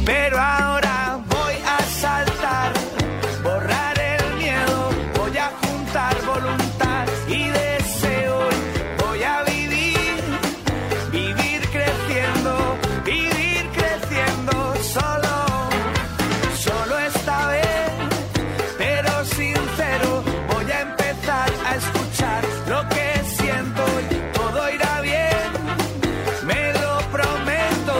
pero ahora voy a saltar, borrar el miedo, voy a juntar voluntad y deseo, voy a vivir, vivir creciendo, solo esta vez, pero sincero, voy a empezar a escuchar lo que siento y todo irá bien, me lo prometo.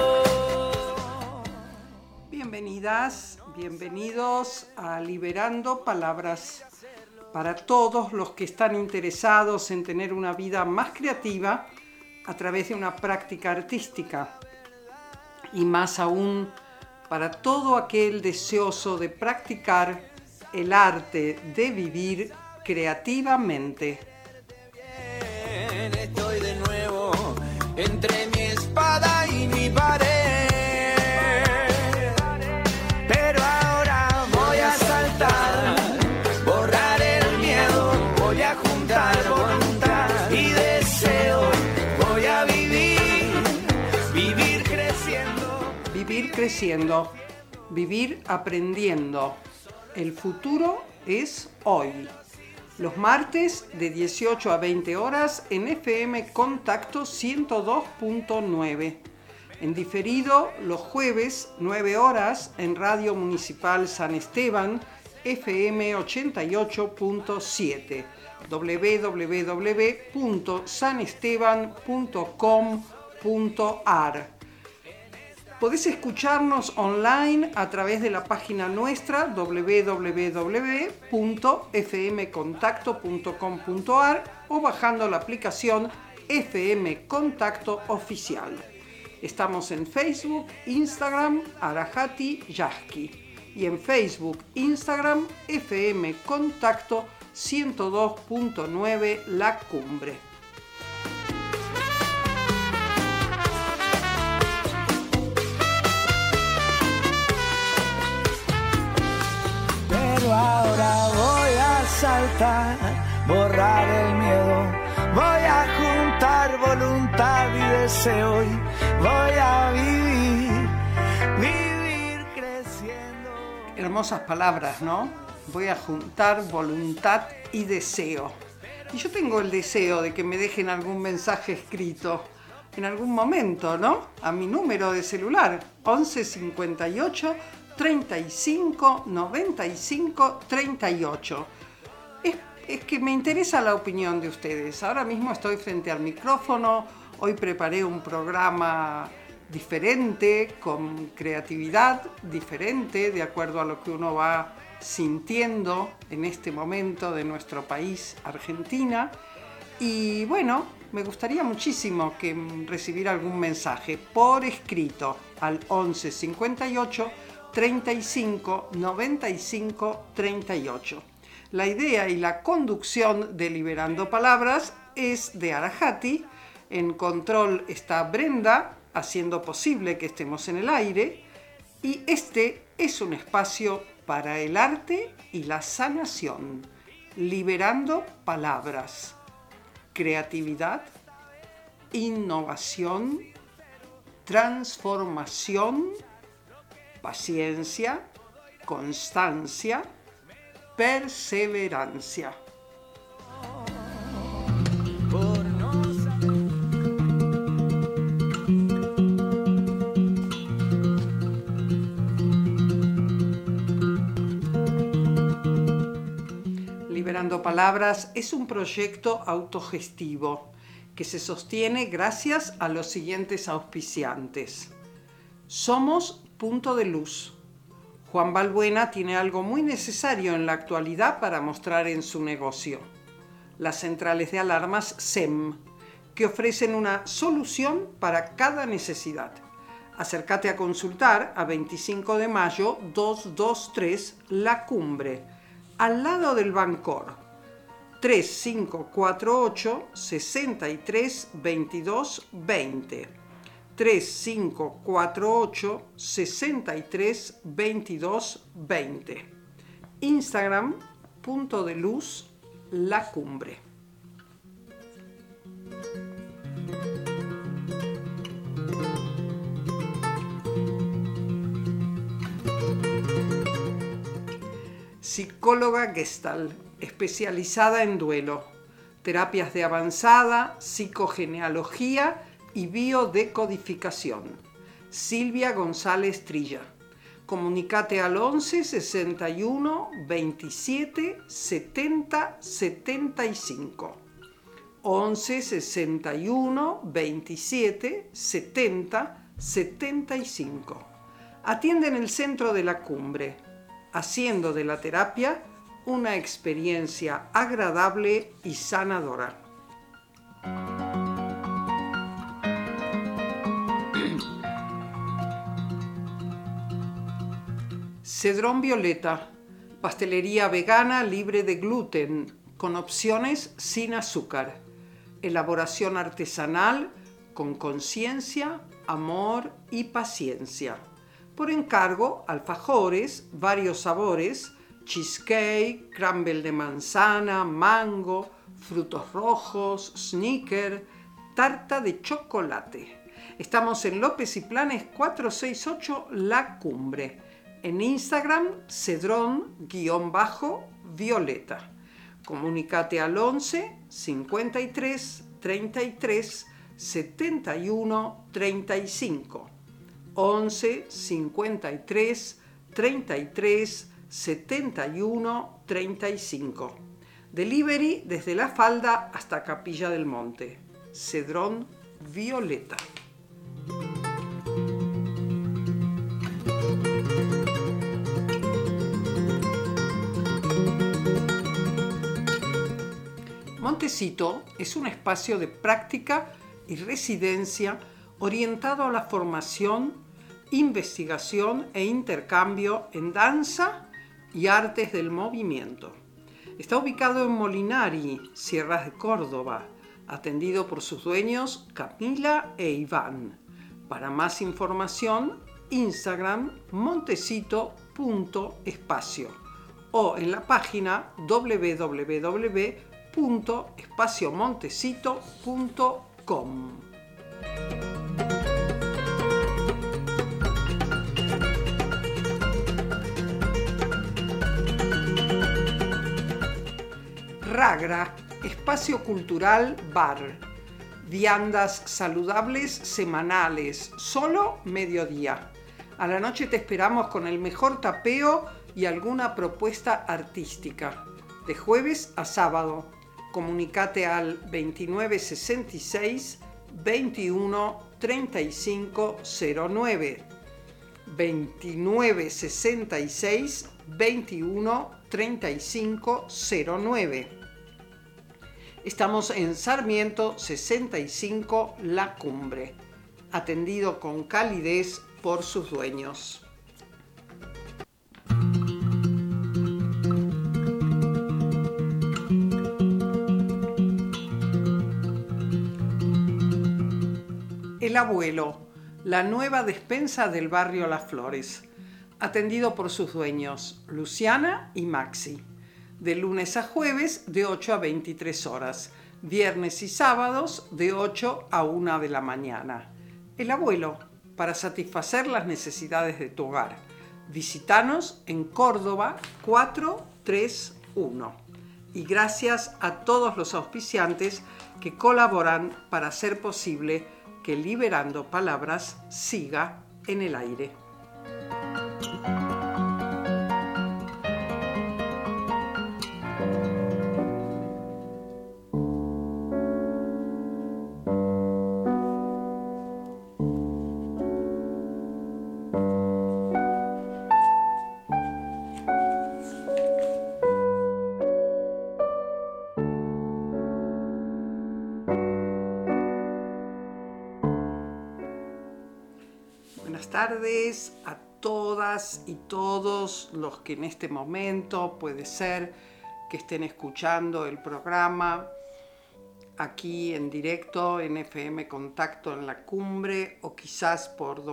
Bienvenidas, bienvenidos a Liberando Palabras. Para todos los que están interesados en tener una vida más creativa a través de una práctica artística, y más aún para todo aquel deseoso de practicar el arte de vivir creativamente. Estoy de nuevo entre mi espada y mi pared, pero ahora voy a saltar, borrar el miedo, voy a juntar voluntad y deseo, voy a vivir creciendo. Vivir creciendo, vivir aprendiendo. El futuro es hoy. Los martes de 18 a 20 horas en FM Contacto 102.9. En diferido los jueves 9 horas en Radio Municipal San Esteban FM 88.7. www.sanesteban.com.ar. Podés escucharnos online a través de la página nuestra www.fmcontacto.com.ar o bajando la aplicación FM Contacto Oficial. Estamos en Facebook, Instagram, Arahati Yasky, y en Facebook, Instagram, FM Contacto 102.9 La Cumbre. Ahora voy a saltar, borrar el miedo, voy a juntar voluntad y deseo y voy a vivir creciendo. Hermosas palabras, ¿no? Voy a juntar voluntad y deseo. Y yo tengo el deseo de que me dejen algún mensaje escrito en algún momento, ¿no? A mi número de celular, 11 58 35 95 38. Es que me interesa la opinión de ustedes. Ahora mismo estoy frente al micrófono. Hoy preparé un programa diferente, con creatividad diferente, de acuerdo a lo que uno va sintiendo en este momento de nuestro país, Argentina. Y bueno, me gustaría muchísimo que recibir algún mensaje por escrito al 11 58 35 95 38. La idea y la conducción de Liberando Palabras es de Arahati. En control está Brenda, haciendo posible que estemos en el aire. Y este es un espacio para el arte y la sanación. Liberando Palabras. Creatividad, innovación, transformación, paciencia, constancia, perseverancia. Liberando Palabras es un proyecto autogestivo que se sostiene gracias a los siguientes auspiciantes. Somos Punto de Luz. Juan Balbuena tiene algo muy necesario en la actualidad para mostrar en su negocio. Las centrales de alarmas SEM, que ofrecen una solución para cada necesidad. Acércate a consultar a 25 de mayo 223 La Cumbre, al lado del Bancor. 3548 63 22 20. 3548 63 22 20. Instagram, Punto de Luz, La Cumbre. psicóloga Gestalt, especializada en duelo, terapias de avanzada, psicogenealogía y biodecodificación. Silvia González Trilla. Comunicate al 11 61 27 70 75. 11 61 27 70 75. Atiende en el centro de la Cumbre, haciendo de la terapia una experiencia agradable y sanadora. Cedrón Violeta, pastelería vegana libre de gluten, con opciones sin azúcar. Elaboración artesanal con conciencia, amor y paciencia. Por encargo, alfajores, varios sabores, cheesecake, crumble de manzana, mango, frutos rojos, sneaker, tarta de chocolate. Estamos en López y Planes 468 La Cumbre. En Instagram, cedrón_violeta. Comunicate al 11 53 33 71 35. 11 53 33 71 35. Delivery desde La Falda hasta Capilla del Monte. Cedrón Violeta. Montecito es un espacio de práctica y residencia orientado a la formación, investigación e intercambio en danza y artes del movimiento. Está ubicado en Molinari, Sierras de Córdoba, atendido por sus dueños Camila e Iván. Para más información, Instagram montecito.espacio o en la página www.espaciomontecito.com. Ragra, espacio cultural bar. Viandas saludables semanales, solo mediodía. A la noche te esperamos con el mejor tapeo y alguna propuesta artística. De jueves a sábado. Comunicate al 2966 21 35 09. 2966 21 35 09. Estamos en Sarmiento 65 La Cumbre, atendido con calidez por sus dueños. El Abuelo, la nueva despensa del barrio Las Flores, atendido por sus dueños, Luciana y Maxi. De lunes a jueves de 8 a 23 horas, viernes y sábados de 8 a 1 de la mañana. El Abuelo, para satisfacer las necesidades de tu hogar. Visítanos en Córdoba 431. Y gracias a todos los auspiciantes que colaboran para hacer posible que Liberando Palabras siga en el aire. Buenas tardes a todas y todos los que en este momento puede ser que estén escuchando el programa aquí en directo en FM Contacto en La Cumbre o quizás por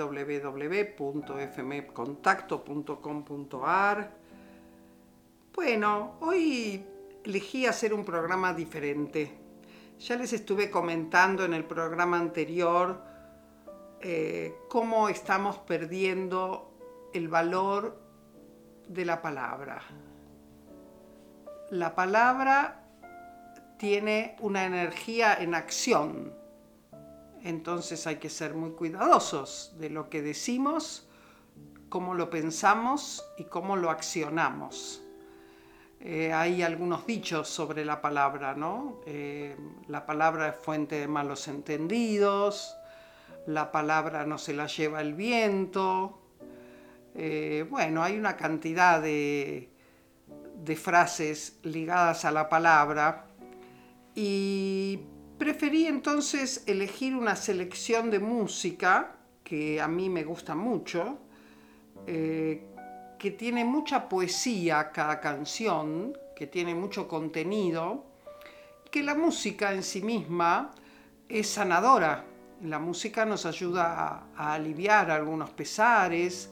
www.fmcontacto.com.ar. Bueno, hoy elegí hacer un programa diferente. Ya les estuve comentando en el programa anterior cómo estamos perdiendo el valor de la palabra. La palabra tiene una energía en acción, entonces hay que ser muy cuidadosos de lo que decimos, cómo lo pensamos y cómo lo accionamos. Hay algunos dichos sobre la palabra, ¿no? La palabra es fuente de malos entendidos, la palabra no se la lleva el viento. Bueno, hay una cantidad de frases ligadas a la palabra y preferí entonces elegir una selección de música que a mí me gusta mucho, que tiene mucha poesía cada canción, que tiene mucho contenido, que la música en sí misma es sanadora. La música nos ayuda a aliviar algunos pesares,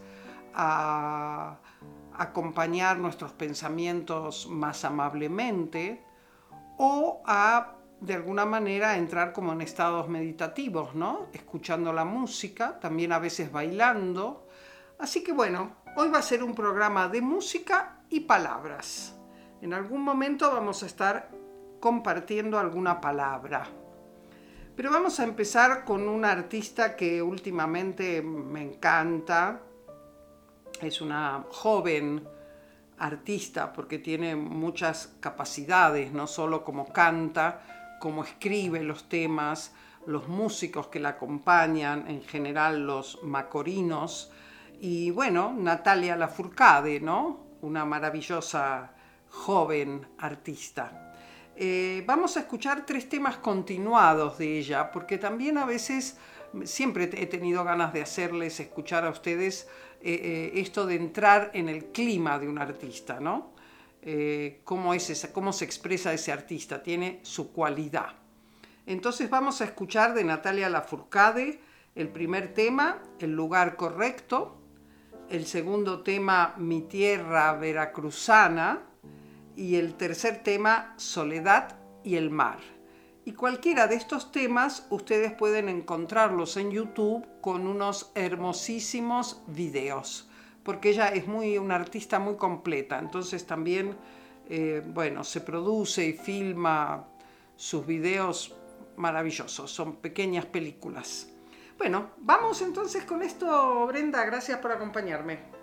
a acompañar nuestros pensamientos más amablemente o a, de alguna manera, entrar como en estados meditativos, ¿no? Escuchando la música, también a veces bailando. Así que bueno, hoy va a ser un programa de música y palabras. En algún momento vamos a estar compartiendo alguna palabra. Pero vamos a empezar con una artista que últimamente me encanta. Es una joven artista porque tiene muchas capacidades, no solo como canta, como escribe los temas, los músicos que la acompañan, en general los macorinos, y bueno, Natalia Lafourcade, ¿no? Una maravillosa joven artista. Vamos a escuchar 3 temas continuados de ella, porque también a veces siempre he tenido ganas de hacerles escuchar a ustedes esto de entrar en el clima de un artista, ¿no? Cómo se expresa ese artista, tiene su cualidad. Entonces vamos a escuchar de Natalia Lafourcade el primer tema, El lugar correcto, el segundo tema, Mi tierra veracruzana, y el tercer tema, Soledad y el mar. Y cualquiera de estos temas ustedes pueden encontrarlos en YouTube con unos hermosísimos videos, porque ella es una artista muy completa, entonces también se produce y filma sus videos maravillosos, son pequeñas películas. Bueno, vamos entonces con esto, Brenda, gracias por acompañarme.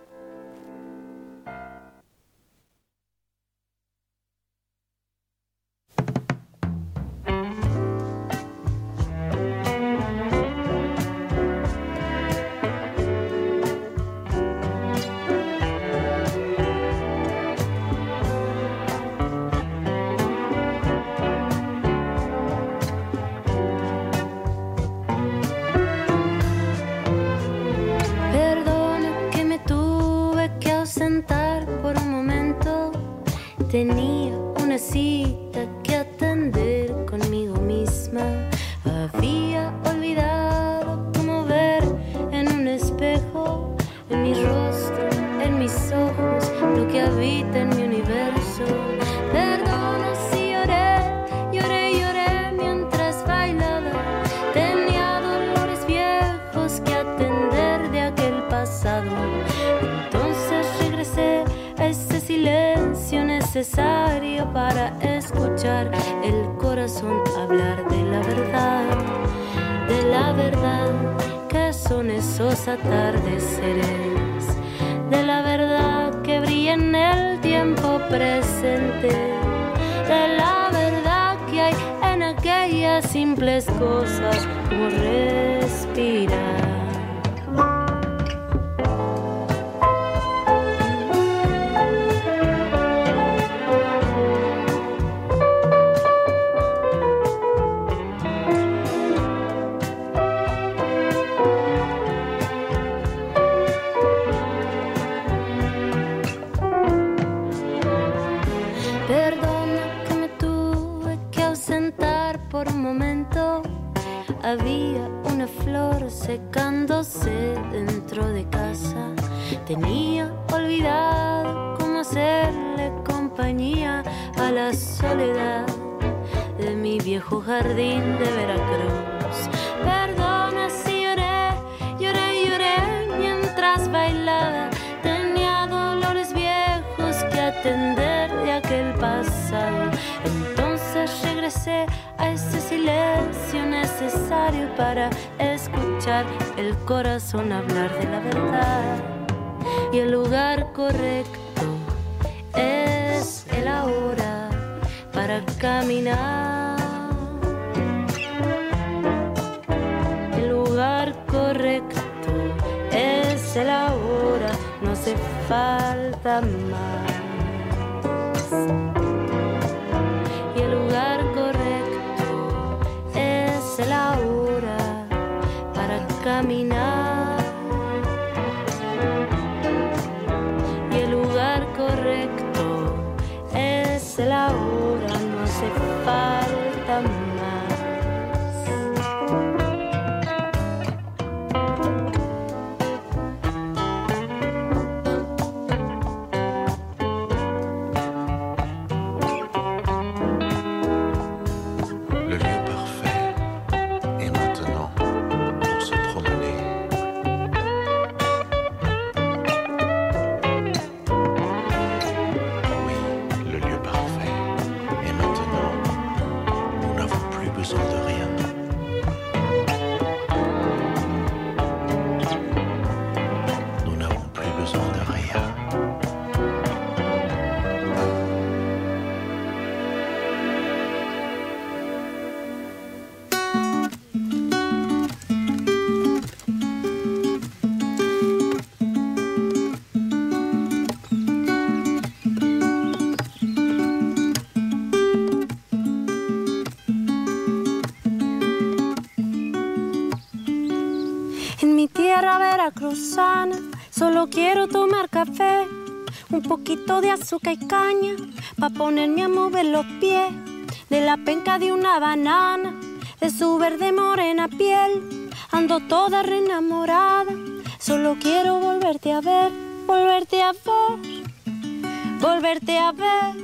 Tenía una cita que atender conmigo misma. Había olvidado cómo ver en un espejo, en mi rostro, en mis ojos, lo que habita en mi universo. Perdona si lloré mientras bailaba. Tenía dolores viejos que atender de aquel pasado. Entonces regresé a ese silencio necesario para escuchar el corazón hablar de la verdad que son esos atardeceres, de la verdad que brilla en el tiempo presente, de la verdad que hay en aquellas simples cosas como respirar. Había una flor secándose dentro de casa. Tenía olvidado cómo hacerle compañía a la soledad de mi viejo jardín de Veracruz. Perdona si lloré mientras bailaba. Tenía dolores viejos abracé a ese silencio necesario para escuchar el corazón hablar de la verdad. Y el lugar correcto es el ahora para caminar. El lugar correcto es el ahora, no hace falta más. Y el lugar correcto es el ahora para caminar. Y el lugar correcto es el ahora, no hace falta más. Veracruzana, solo quiero tomar café, un poquito de azúcar y caña, pa' ponerme a mover los pies, de la penca de una banana, de su verde morena piel, ando toda reenamorada, solo quiero volverte a ver, volverte a ver, volverte a ver.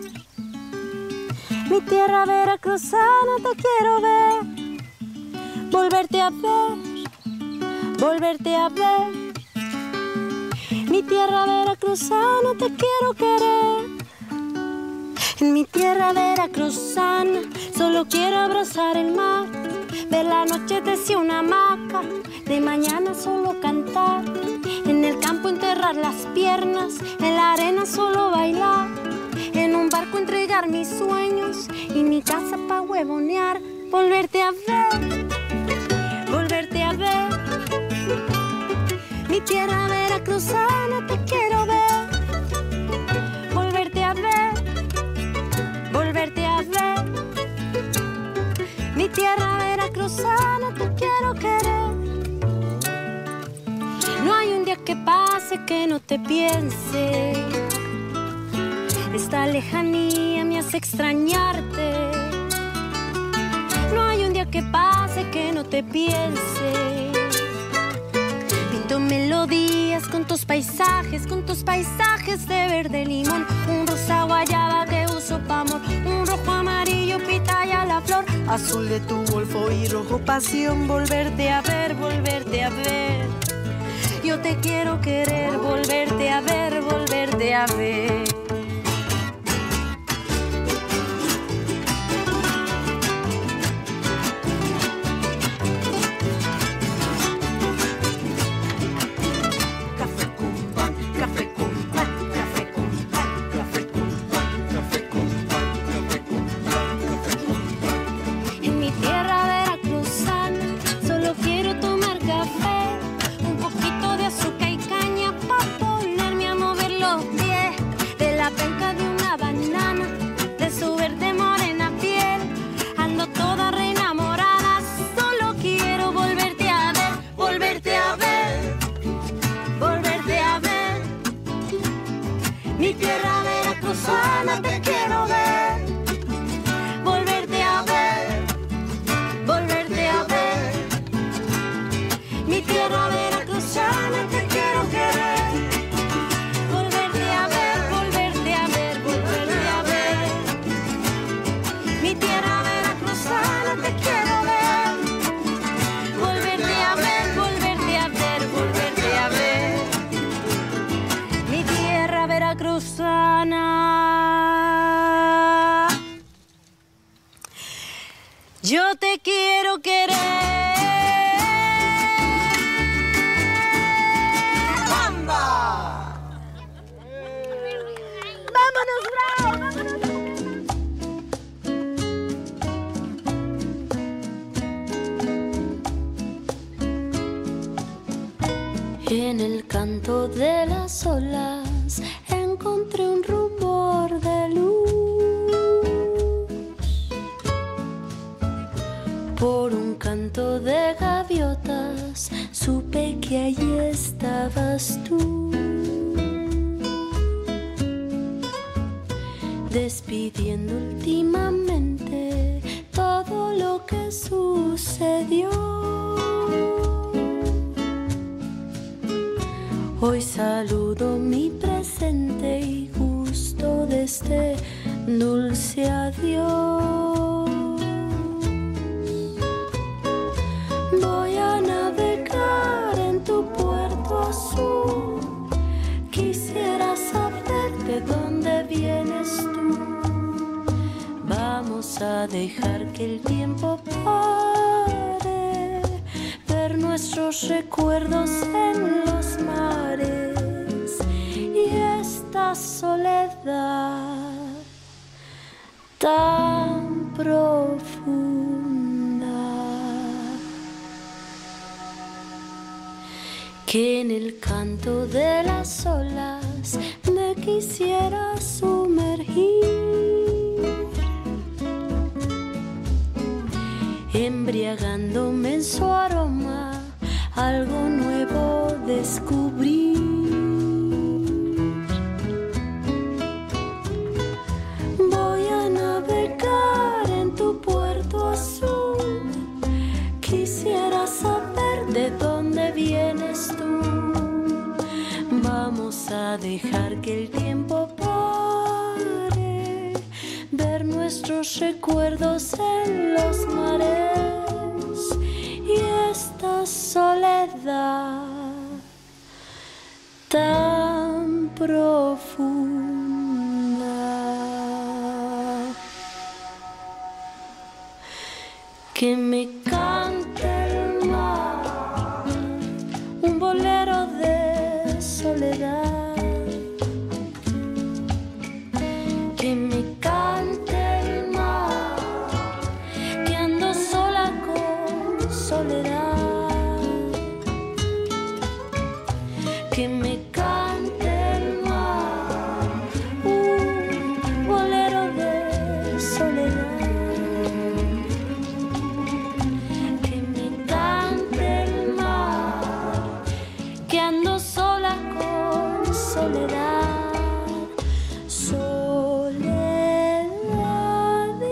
Mi tierra veracruzana te quiero ver, volverte a ver, volverte a ver. Mi tierra veracruzana te quiero querer. En mi tierra veracruzana solo quiero abrazar el mar, ver la noche desde una hamaca, de mañana solo cantar, en el campo enterrar las piernas, en la arena solo bailar, en un barco entregar mis sueños y mi casa pa' huevonear, volverte a ver, volverte a ver. Mi tierra veracruzana te quiero ver, volverte a ver, volverte a ver. Mi tierra veracruzana te quiero querer. No hay un día que pase que no te piense, esta lejanía me hace extrañarte. No hay un día que pase que no te piense. Pinto melodías con tus paisajes de verde limón, un rosa guayaba que uso pa' amor, un rojo amarillo pitaya la flor, azul de tu golfo y rojo pasión, volverte a ver, volverte a ver. Yo te quiero querer, volverte a ver, volverte a ver. Mi tierra veracruzana te quiero ver, volverte a ver, volverte a ver. Mi tierra veracruzana te quiero querer, volverte a ver, volverte a ver, volverte a ver. Mi tierra veracruzana te quiero ver, volverte a ver, volverte a ver, volverte a ver. Mi tierra veracruzana. canto de las olas encontré un rumor de luz. Por un canto de gaviotas supe que allí estabas tú, despidiendo últimamente todo lo que sucedió. Hoy saludo mi presente y gusto de este dulce adiós. Voy a navegar en tu puerto azul. Quisiera saber de dónde vienes tú. Vamos a dejar que el tiempo pare, ver nuestros recuerdos en los mares y esta soledad tan profunda que en el canto de las olas me quisiera sumergir, embriagándome en su aroma, algo nuevo descubrir. Voy a navegar en tu puerto azul. Quisiera saber de dónde vienes tú. Vamos a dejar que el tiempo pare, ver nuestros recuerdos en los mares y esta soledad tan profunda que me cante el mar, un bolero de soledad, que me cante el mar, que ando sola con soledad, que me cante el mar, un bolero de soledad. Ando sola con soledad, soledad y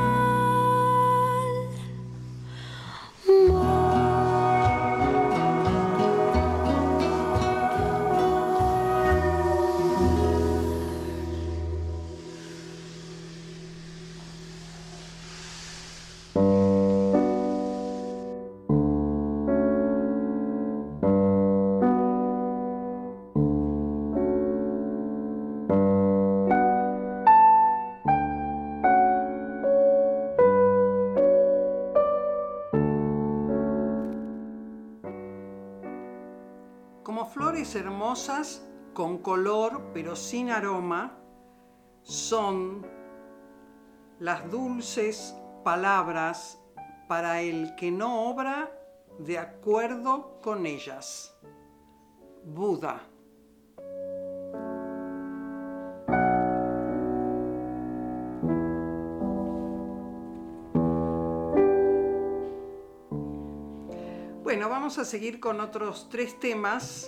Como flores hermosas, con color pero sin aroma, son las dulces palabras para el que no obra de acuerdo con ellas. Buda. Bueno, vamos a seguir con otros 3 temas.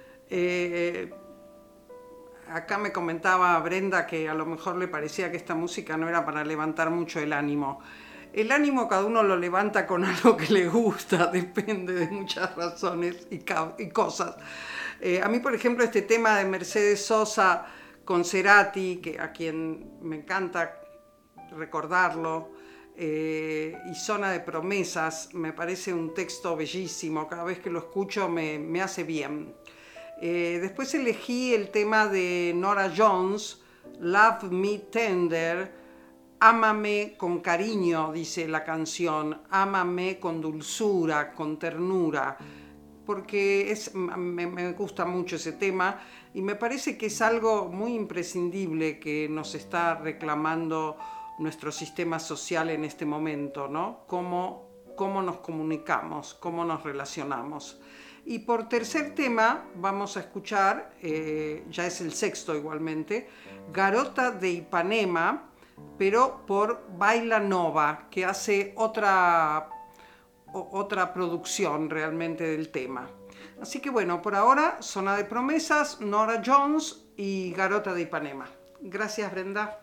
Acá me comentaba Brenda que a lo mejor le parecía que esta música no era para levantar mucho el ánimo. El ánimo cada uno lo levanta con algo que le gusta, depende de muchas razones y cosas. A mí, por ejemplo, este tema de Mercedes Sosa con Cerati, a quien me encanta recordarlo, y Zona de Promesas, me parece un texto bellísimo, cada vez que lo escucho me hace bien. Después elegí el tema de Norah Jones, Love Me Tender, ámame con cariño, dice la canción, ámame con dulzura, con ternura, porque me gusta mucho ese tema y me parece que es algo muy imprescindible que nos está reclamando nuestro sistema social en este momento, ¿no? Cómo nos comunicamos, cómo nos relacionamos. Y por tercer tema vamos a escuchar, ya es el sexto igualmente, Garota de Ipanema, pero por Baila Nova, que hace otra producción realmente del tema. Así que bueno, por ahora, Zona de Promesas, Norah Jones y Garota de Ipanema. Gracias, Brenda.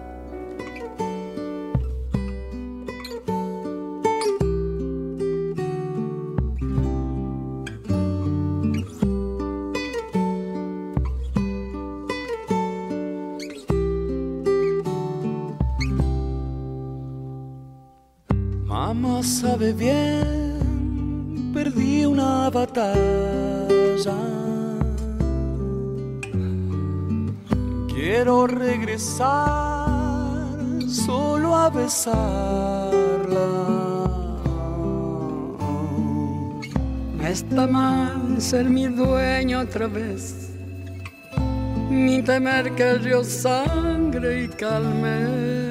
Mamá sabe bien, perdí una batalla. Quiero regresar solo a besarla. No está mal ser mi dueño otra vez, ni temer que el río sangre y calme.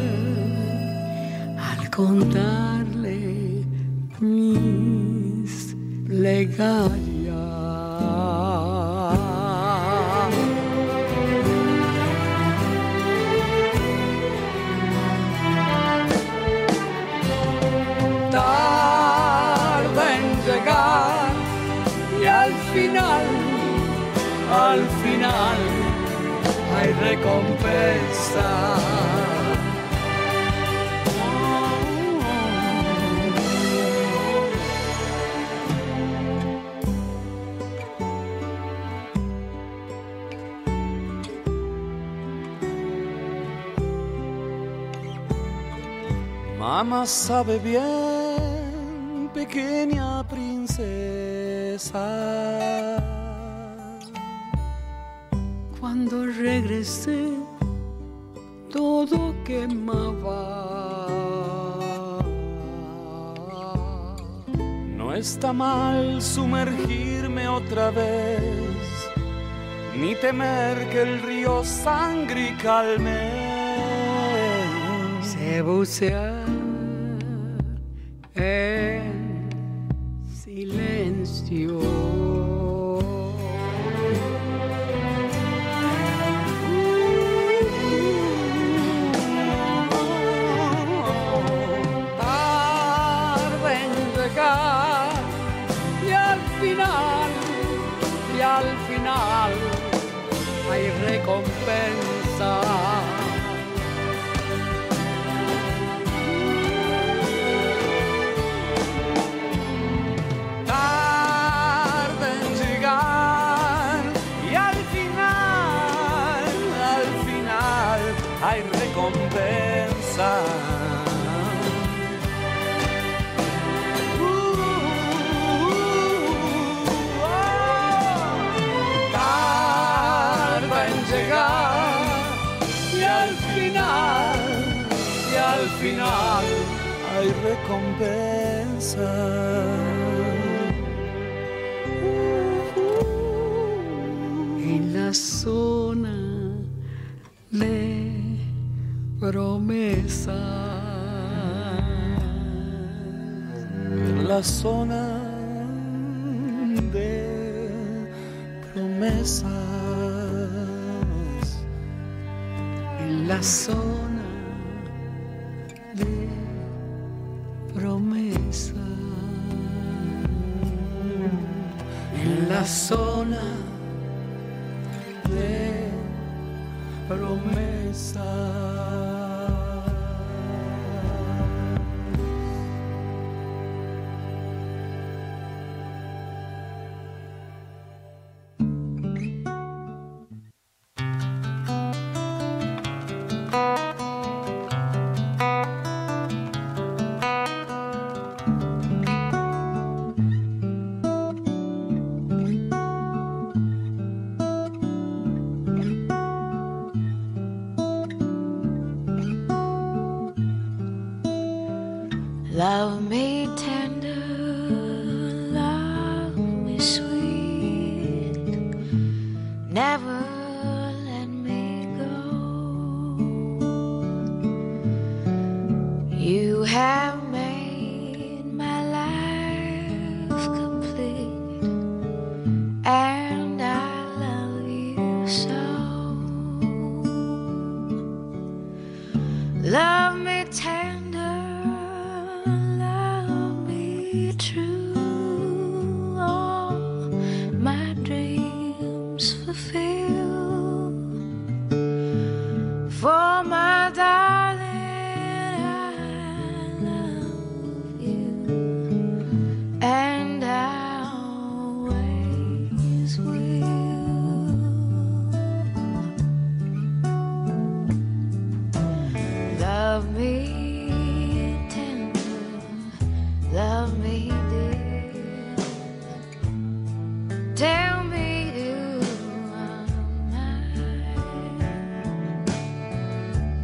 Contarle mis plegarias. Tarda en llegar y al final hay recompensa. Mamá sabe bien, pequeña princesa. Cuando regresé, todo quemaba. No está mal sumergirme otra vez, ni temer que el río sangre y calme. Sé bucear en silencio. Tarde en llegar y al final hay recompensa. Hay recompensa. Tarda en llegar y al final hay recompensa. En la zona de promesas, en la zona de promesas, en la zona de promesas, en la zona de promesas. Love me tender, love me sweet, never let me go. You have made my life complete. to feel for my darling. I love you, and I always will. Love me tender, love me dear. Tell me you are mine.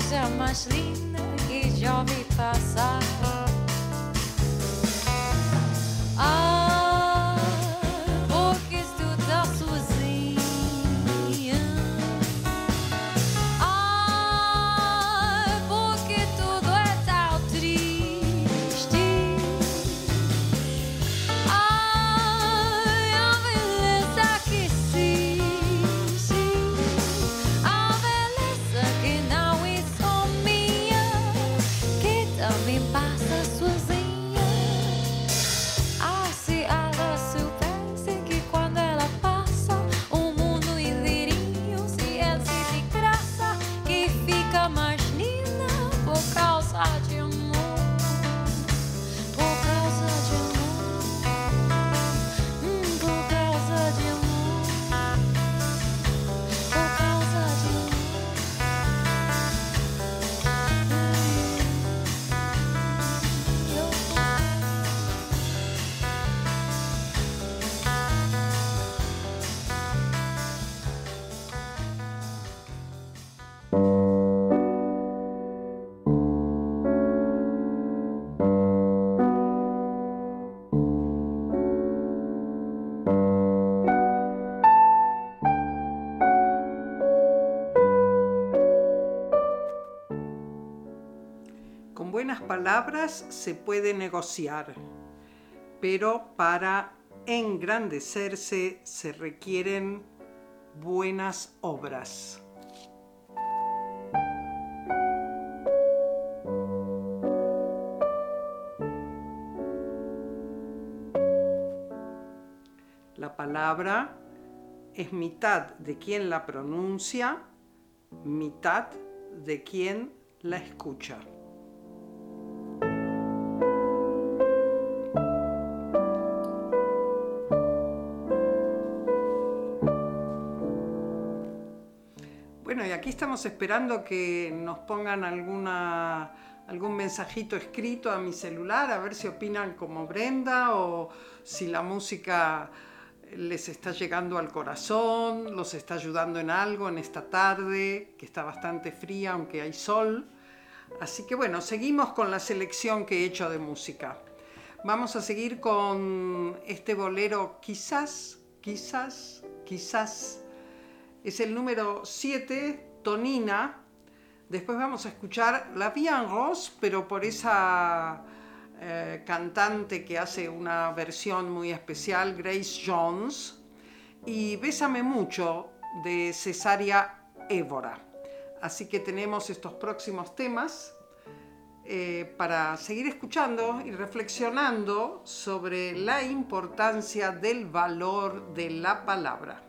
coisa mais linda que já vi passar. Ah, porque tu tá sozinha. Ah, porque tudo é tão triste. Ah, a beleza que existe, a beleza que não é só minha, que também passa sozinha. Ah, se ela soubesse que quando ela passa, o mundo inteirinho se enche de graça, que fica mais linda por causa de amor, por causa de amor, por causa de amor, por causa de amor. Con buenas palabras se puede negociar, pero para engrandecerse se requieren buenas obras. La palabra es mitad de quien la pronuncia, mitad de quien la escucha. Bueno, y aquí estamos esperando que nos pongan algún mensajito escrito a mi celular, a ver si opinan como Brenda o si la música les está llegando al corazón, los está ayudando en algo en esta tarde, que está bastante fría, aunque hay sol. Así que bueno, seguimos con la selección que he hecho de música. Vamos a seguir con este bolero Quizás, quizás, quizás. Es el número 7, Tonina. Después vamos a escuchar La Vie en Rose, pero por esa cantante que hace una versión muy especial, Grace Jones. Y Bésame mucho, de Cesaria Évora. Así que tenemos estos próximos temas para seguir escuchando y reflexionando sobre la importancia del valor de la palabra.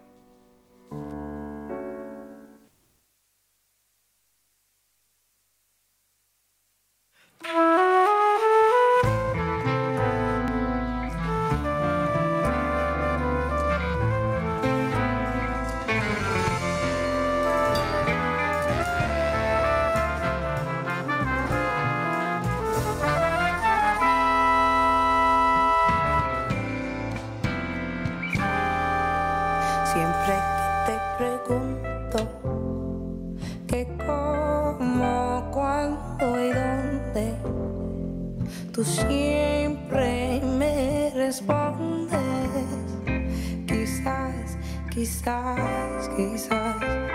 Siempre que te pregunto qué, cómo, cuándo y dónde, tú siempre me respondes quizás, quizás, quizás.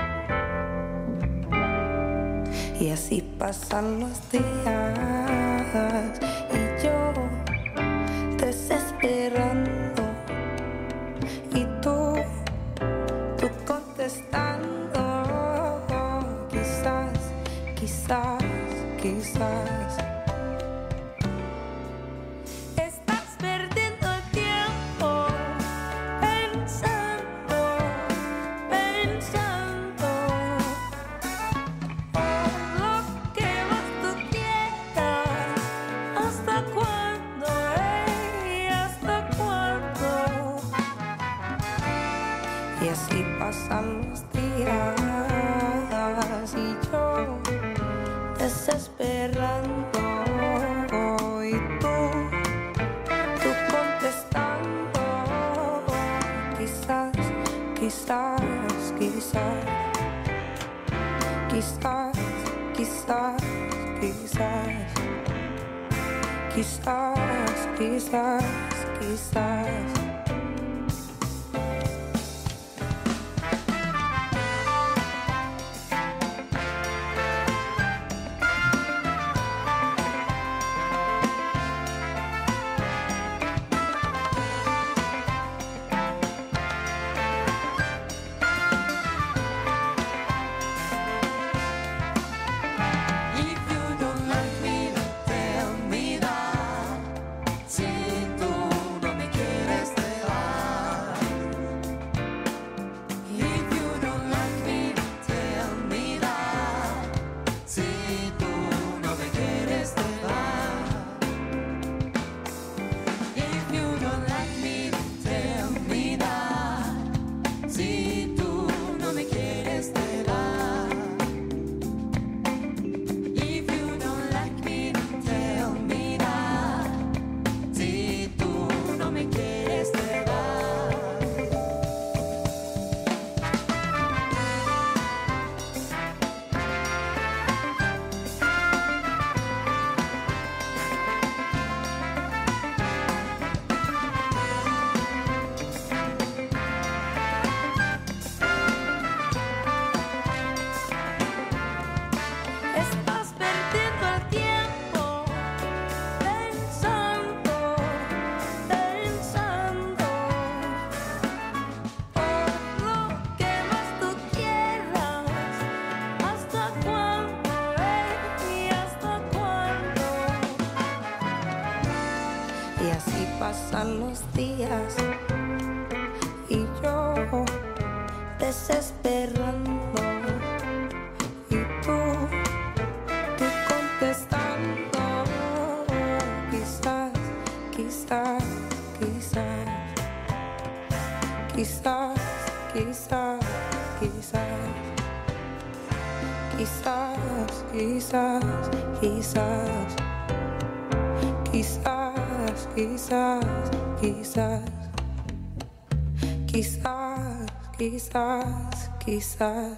Y así pasan los días y yo desesperando y tú contestando quizás, quizás, quizás. Estás perdiendo el tiempo pensando, pensando lo que más tú quieras. ¿Hasta cuándo, hasta cuándo? Y así pasan los días y yo desesperando y tú contestando quizás, quizás, quizás, quizás, quizás, quizás, quizás, quizás, quizás. Pasan los días y yo desesperando y tú contestando. Quizás, quizás, quizás, quizás, quizás, quizás, quizás, quizás, quizás, quizás, quizás, quizás, quizás, quizás.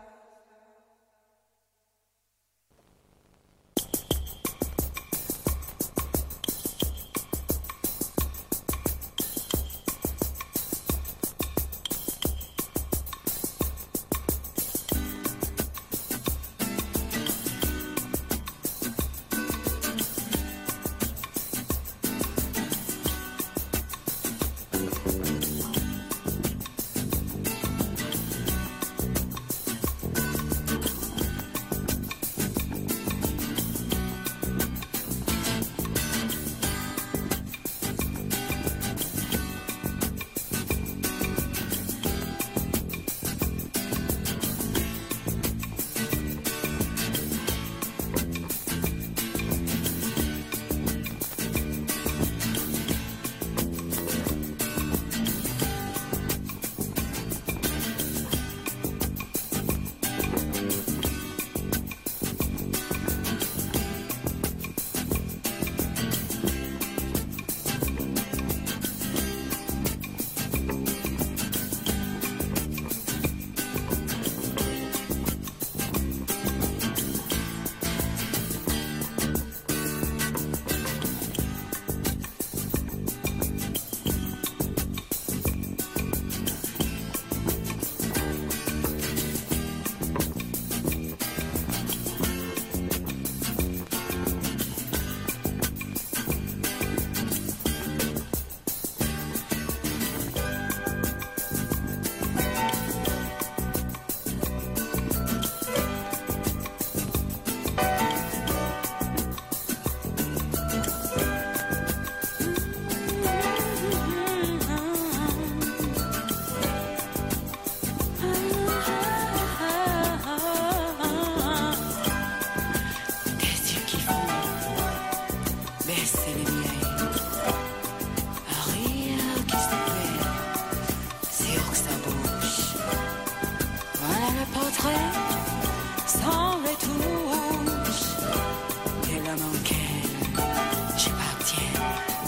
Sans retouche, et l'homme auquel j'appartiens.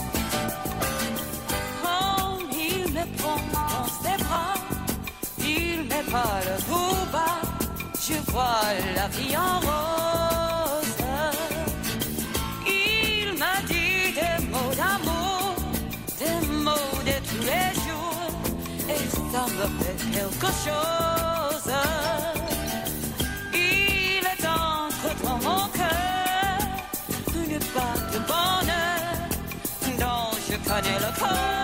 Quand il me prend dans ses bras, il me parle tout bas, je vois la vie en rose. vivre quelque chose. Il est encore dans mon cœur une part de bonheur dont je connais le corps.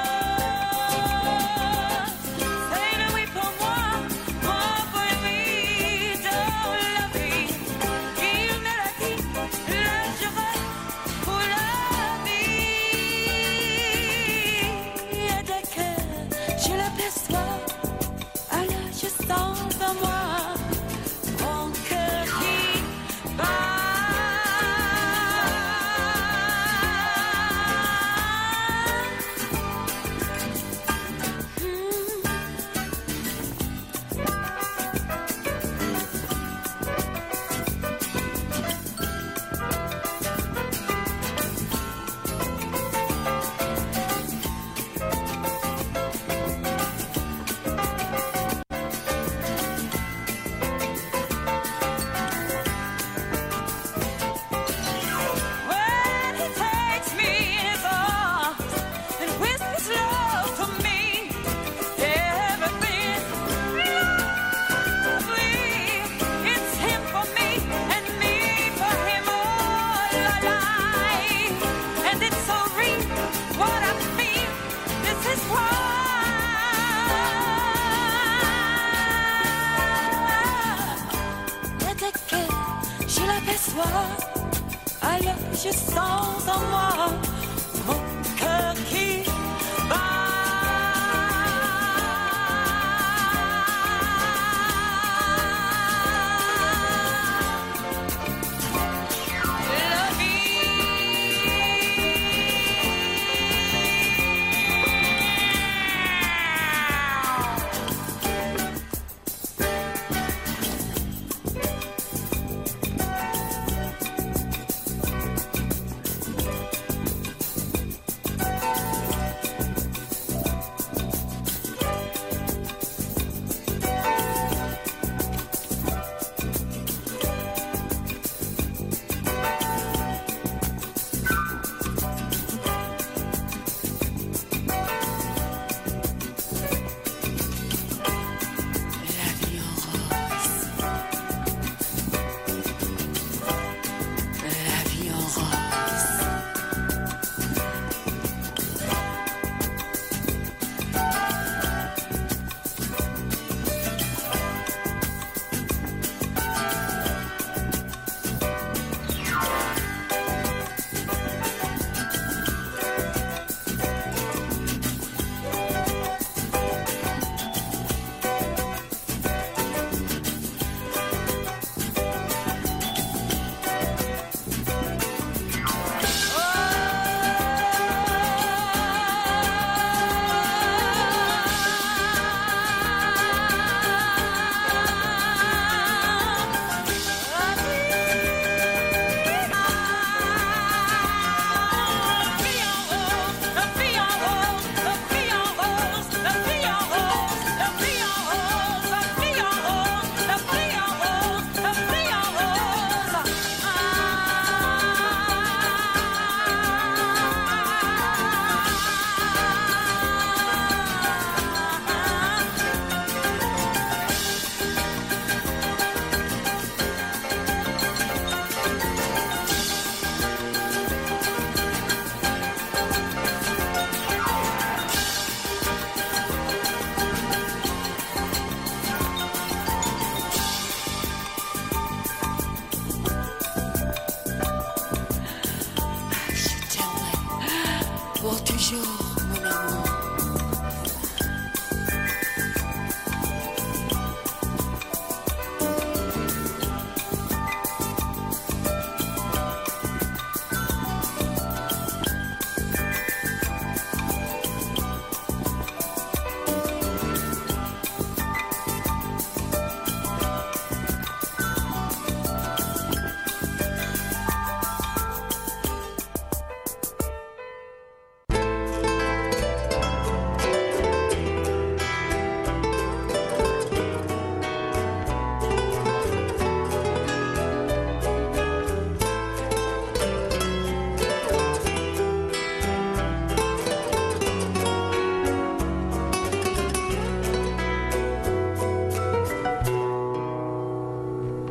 Alors je sens en moi mon cœur qui bat.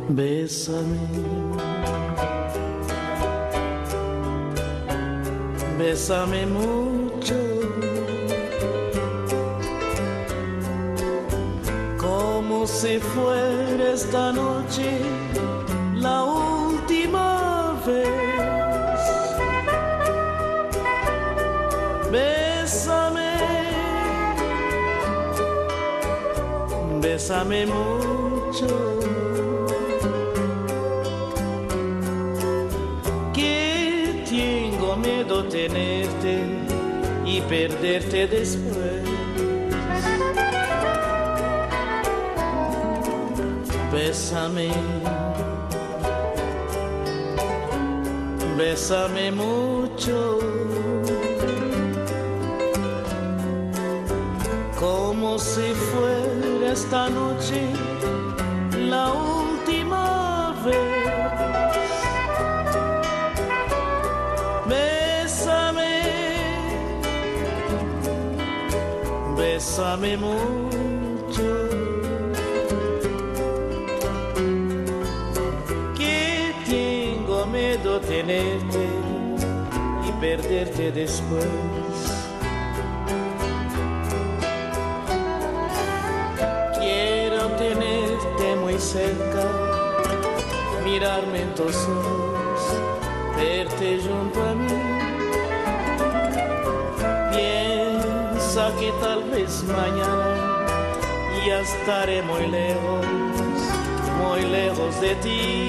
Bésame, bésame mucho, como si fuera esta noche la última vez. Bésame, bésame mucho, que tengo miedo tenerte y perderte después. Bésame, bésame mucho, como si fuera esta noche la última vez. Bésame, bésame mucho, que tengo miedo tenerte y perderte después. Tenerte muy cerca, mirarme en tus ojos, verte junto a mí. Piensa que tal vez mañana ya estaré muy lejos de ti.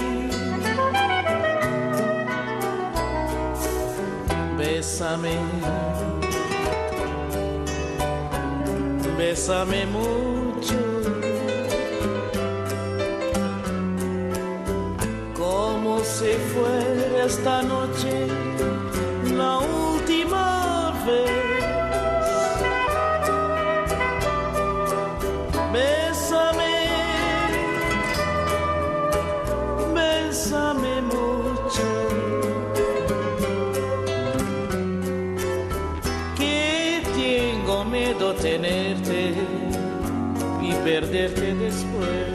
Bésame, bésame mucho, como si fuera esta noche la última vez. Bésame, bésame mucho, que tengo miedo tenerte y perderte después.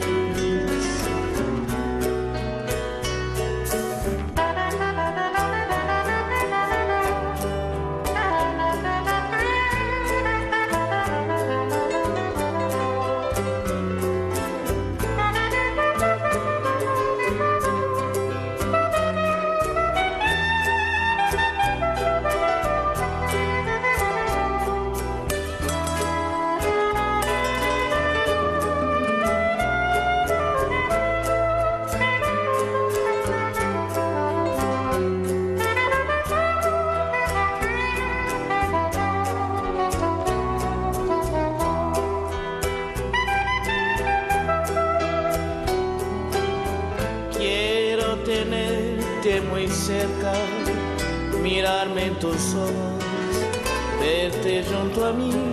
Muy cerca, mirarme en tus ojos, verte junto a mí.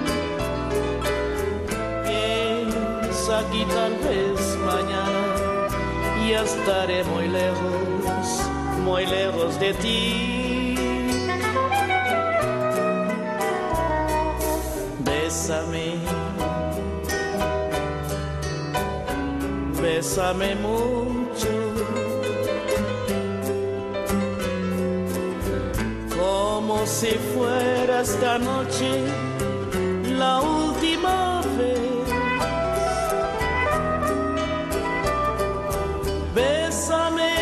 Piensa que tal vez mañana ya estaré muy lejos de ti. Bésame, bésame mucho, como si fuera esta noche la última vez. Bésame,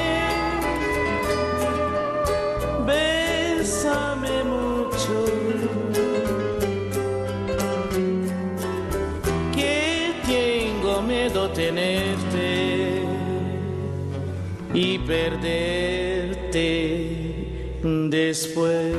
bésame mucho, que tengo miedo tenerte y perderte después.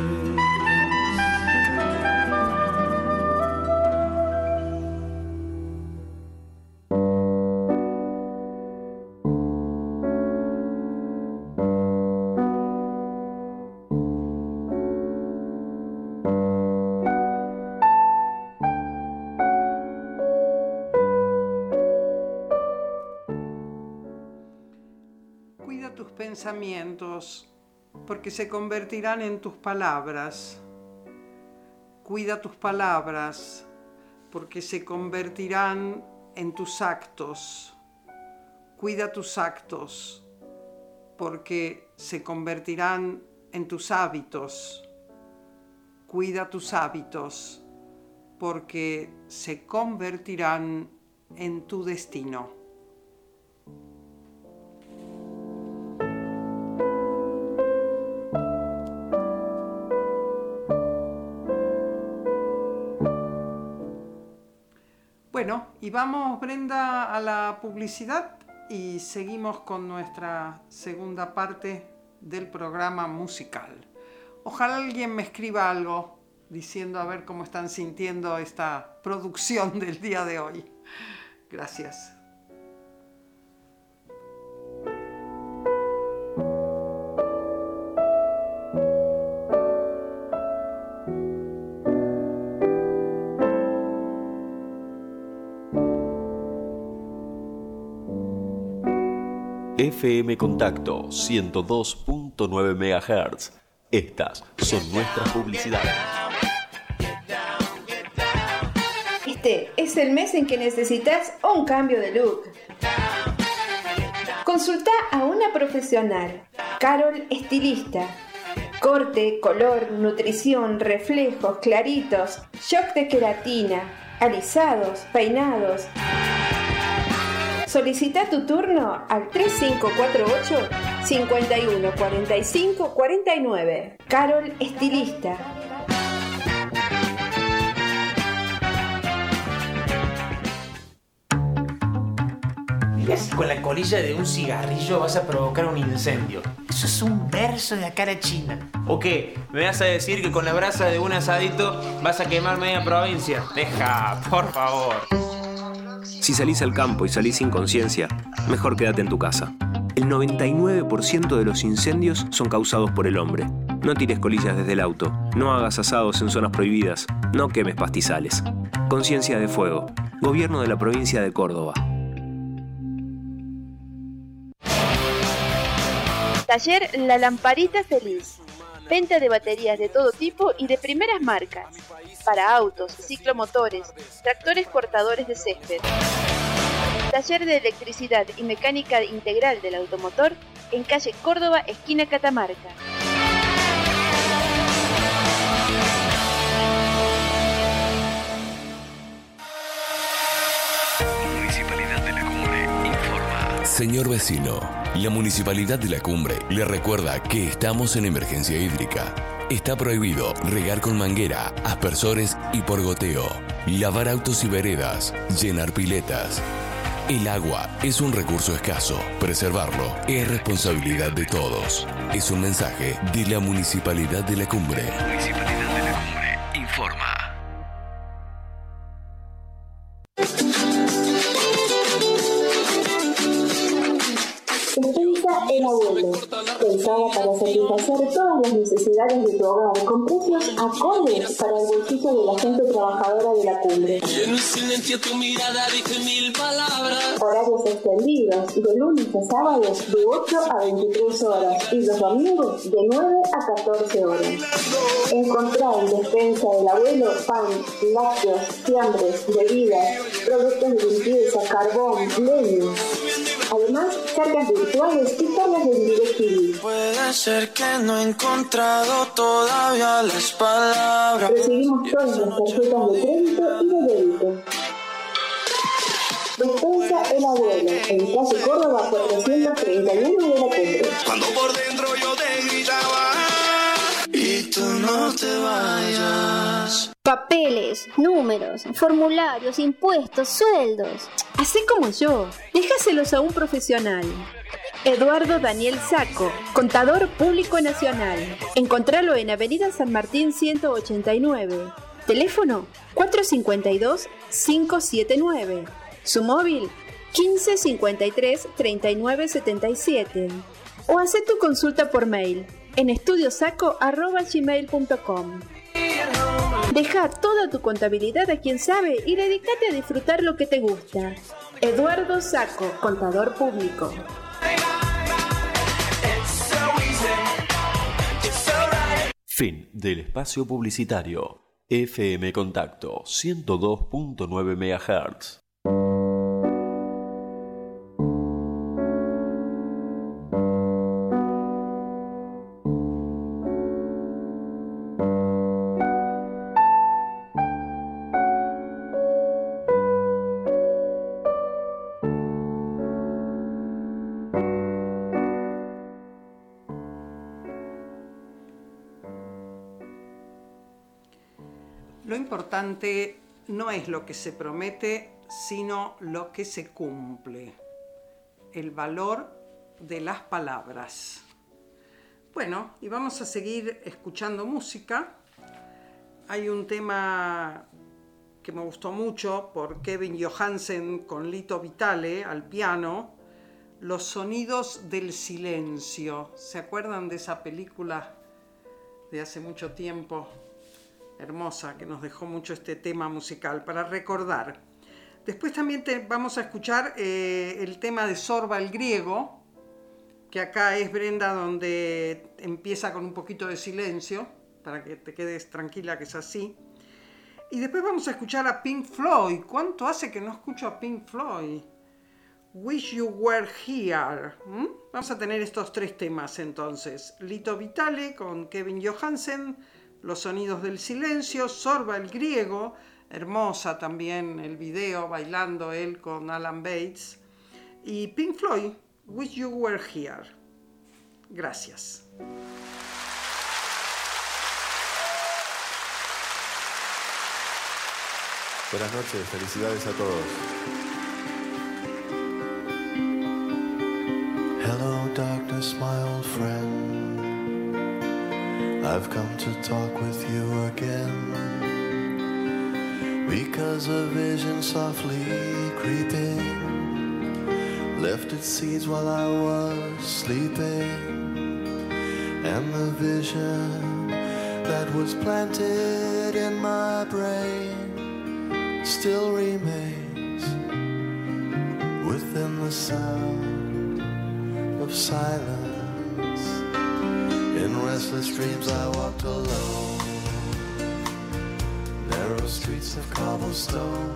Cuida tus pensamientos, porque se convertirán en tus palabras. Cuida tus palabras, porque se convertirán en tus actos. Cuida tus actos, porque se convertirán en tus hábitos. Cuida tus hábitos, porque se convertirán en tu destino. Bueno, y vamos, Brenda, a la publicidad y seguimos con nuestra segunda parte del programa musical. Ojalá alguien me escriba algo diciendo a ver cómo están sintiendo esta producción del día de hoy. Gracias. FM Contacto 102.9 MHz. Estas son nuestras publicidades. Este es el mes en que necesitas un cambio de look. Consulta a una profesional, Carol Estilista. Corte, color, nutrición, reflejos, claritos, shock de queratina, alisados, peinados. Solicita tu turno al 3548 51 45 49. Carol Estilista. Mirá si con la colilla de un cigarrillo vas a provocar un incendio. Eso es un verso de la cara china. ¿O qué? ¿Me vas a decir que con la brasa de un asadito vas a quemar media provincia? Deja, por favor. Si salís al campo y salís sin conciencia, mejor quédate en tu casa. El 99% de los incendios son causados por el hombre. No tires colillas desde el auto, no hagas asados en zonas prohibidas, no quemes pastizales. Conciencia de Fuego. Gobierno de la provincia de Córdoba. Taller La Lamparita Feliz. Venta de baterías de todo tipo y de primeras marcas. Para autos, ciclomotores, tractores cortadores de césped. Taller de electricidad y mecánica integral del automotor en calle Córdoba, esquina Catamarca. Municipalidad de La Cumbre informa. Señor vecino, la Municipalidad de La Cumbre le recuerda que estamos en emergencia hídrica. Está prohibido regar con manguera, aspersores y por goteo, lavar autos y veredas, llenar piletas. El agua es un recurso escaso. Preservarlo es responsabilidad de todos. Es un mensaje de la Municipalidad de La Cumbre. Municipalidad de La Cumbre informa. Despensa El Abuelo, pensada para satisfacer todas las necesidades de tu hogar, con precios acordes para el bolsillo de la gente trabajadora de La Cumbre. Horarios extendidos, de lunes a sábados de 8 a 23 horas y los domingos de 9 a 14 horas. Encontrá en Despensa El Abuelo pan, lácteos, fiambres, bebidas, productos de limpieza, carbón, leña. Además, cargas virtuales y cargas de DirecTV. Puede ser que no he encontrado todavía las palabras. Recibimos todas las tarjetas de crédito y de débito. Despensa El Abuelo, en calle Córdoba 431 de La Cumbre. Cuando por dentro yo te gritaba y tú no te vayas. Papeles, números, formularios, impuestos, sueldos. Así como yo, déjaselos a un profesional. Eduardo Daniel Saco, Contador Público Nacional. Encontralo en Avenida San Martín 189. Teléfono 452-579. Su móvil 1553-3977. O haz tu consulta por mail en estudiosaco@gmail.com. Deja toda tu contabilidad a quien sabe y dedícate a disfrutar lo que te gusta. Eduardo Saco, Contador Público. Fin del espacio publicitario. FM Contacto 102.9 MHz. Lo importante no es lo que se promete, sino lo que se cumple. El valor de las palabras. Bueno, y vamos a seguir escuchando música. Hay un tema que me gustó mucho por Kevin Johansen con Lito Vitale al piano, Los sonidos del silencio. ¿Se acuerdan de esa película de hace mucho tiempo? Hermosa, que nos dejó mucho este tema musical para recordar. Después también vamos a escuchar el tema de Sorba el Griego, que acá es, Brenda, donde empieza con un poquito de silencio, para que te quedes tranquila que es así. Y después vamos a escuchar a Pink Floyd. ¿Cuánto hace que no escucho a Pink Floyd? Wish You Were Here. Vamos a tener estos tres temas entonces. Lito Vitale con Kevin Johansen, Los sonidos del silencio, Sorba el Griego, hermosa también el video, bailando él con Alan Bates, y Pink Floyd, Wish You Were Here. Gracias. Buenas noches, felicidades a todos. Hello darkness, my old friend. I've come to talk with you again, because a vision softly creeping left its seeds while I was sleeping, and the vision that was planted in my brain still remains within the sound of silence. In restless dreams I walked alone, narrow streets of cobblestone,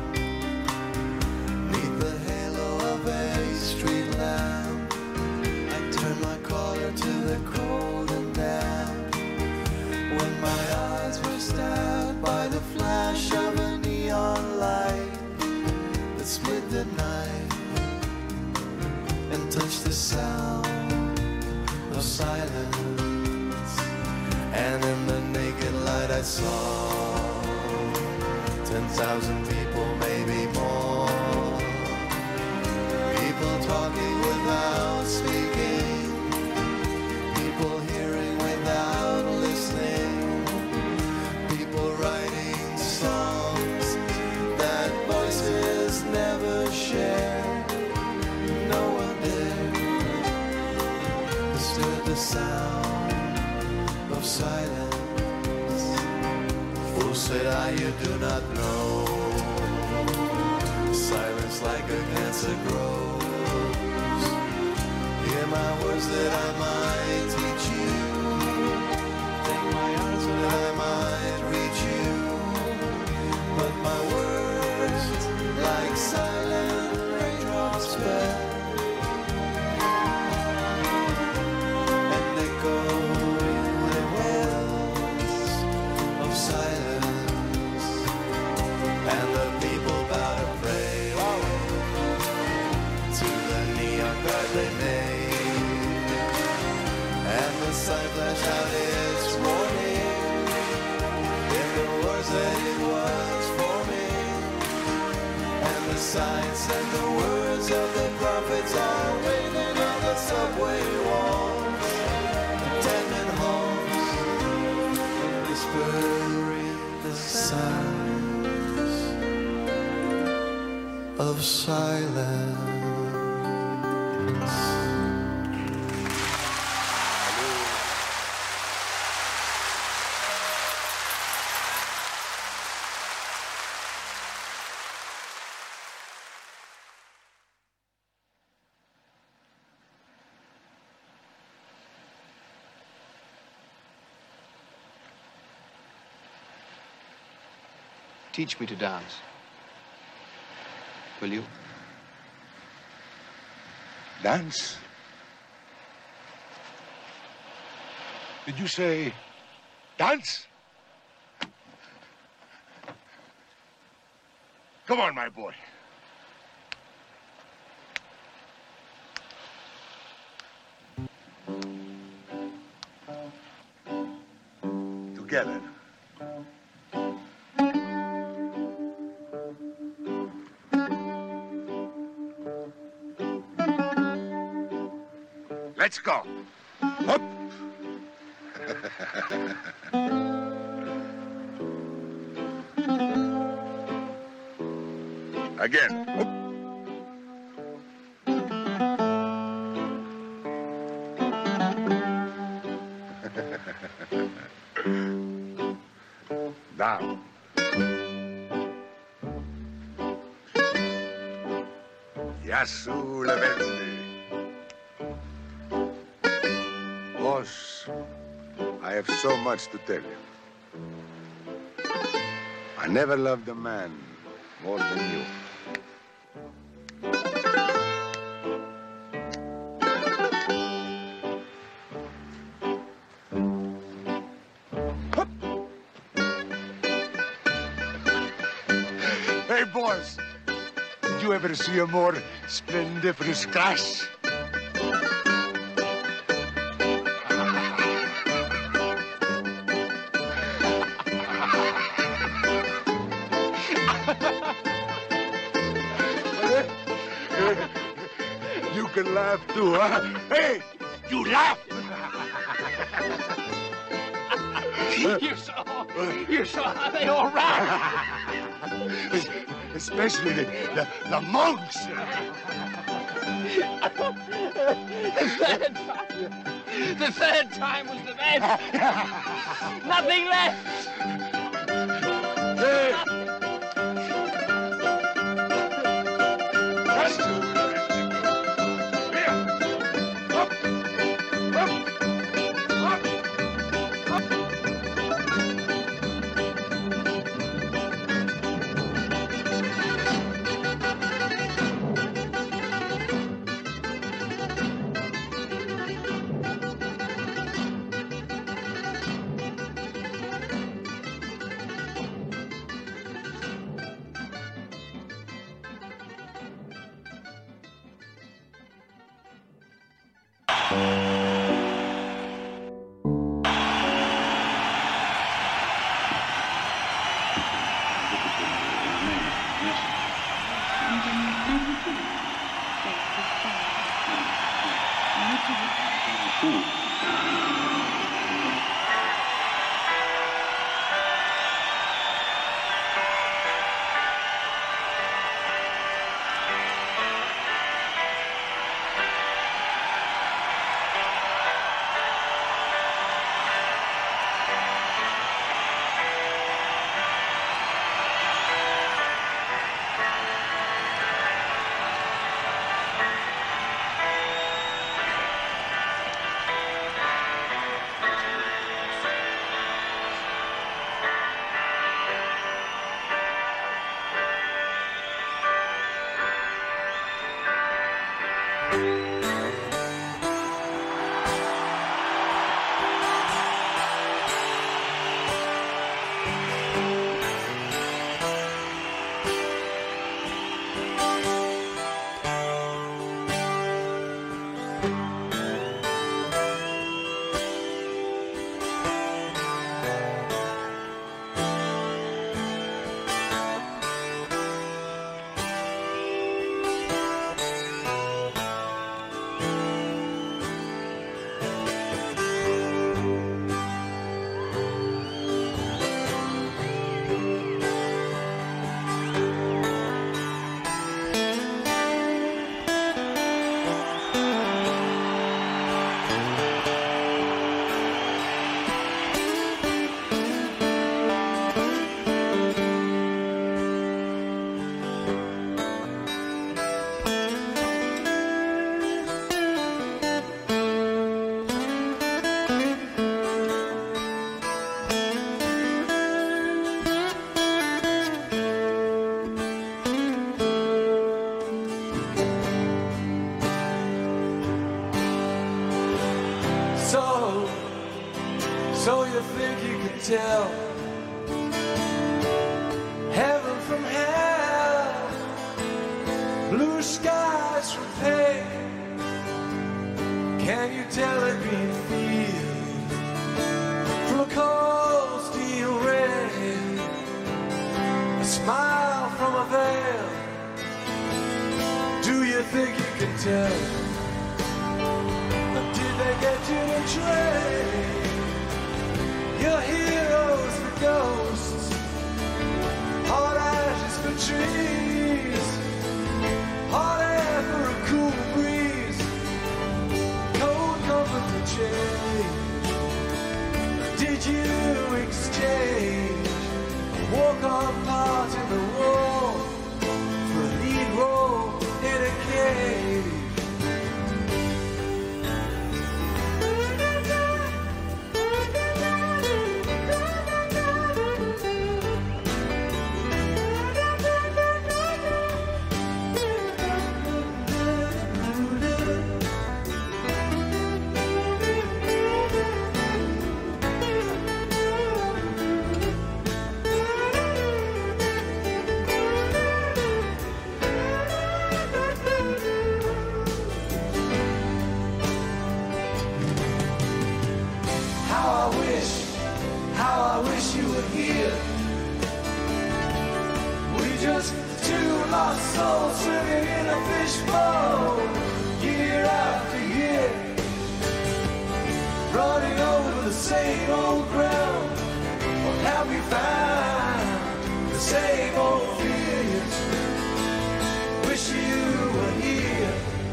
neath the halo of a street lamp. I turned my collar to the cold and damp, when my eyes were stabbed by the flash of a neon light that split the night and touched the sound of silence. And in the naked light I saw 10,000 people, maybe more, people talking without speaking, people hearing without listening, people writing songs that voices never share. No one dared disturb the sound of silence. Fool, said I, you do not know, silence like a cancer grows. Hear my words that I might teach you, take my arms that I might reach you, but my words like silent raindrops fell and echo silence, and the people bow to pray to the neon god they made, and the sign flashed out its warning in the words that it was forming, and the signs and the words of the prophets are written on the subway walls, the tenement homes, whispering the sounds of silence. Teach me to dance. Will you? Dance? Did you say dance? Come on, my boy. Together. Let's go. Up. Again. Up. Down. Yasu Levende. Boss, I have so much to tell you. I never loved a man more than you. Hey, boss, did you ever see a more splendiferous crash? You can laugh too, huh? Hey, you laugh! You're so they all right. Especially the monks. The third time was the best. Nothing left. Hey. So you think you can tell heaven from hell, blue skies from pain? Can you tell a green field from a cold steel rain? A smile from a veil. Do you think you can tell? catching a train. Your heroes for ghosts, hot ashes for trees, hot air for a cool breeze, cold comfort for change. Did you exchange a walk-on part in the war for a lead role in a cage? How I wish you were here. We just two lost souls swimming in a fishbowl, year after year, running over the same old ground. Or have we found the same old fears? Wish you were here.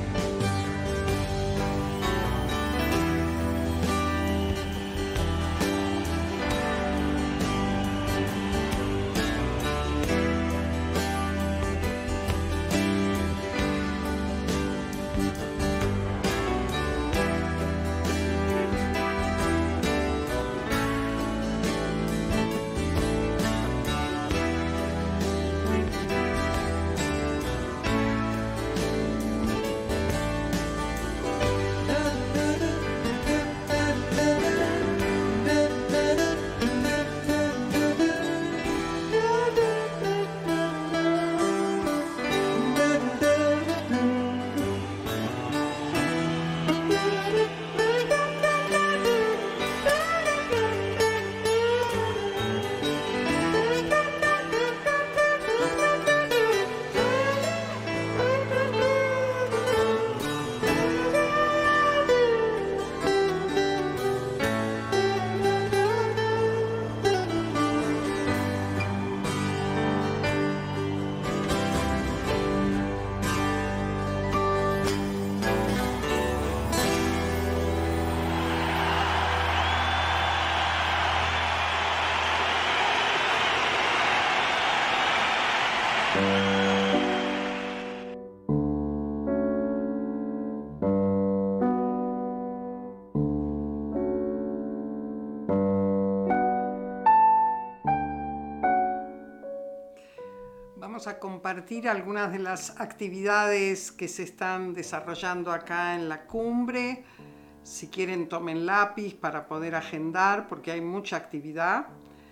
Vamos a compartir algunas de las actividades que se están desarrollando acá en la cumbre. Si quieren, tomen lápiz para poder agendar porque hay mucha actividad.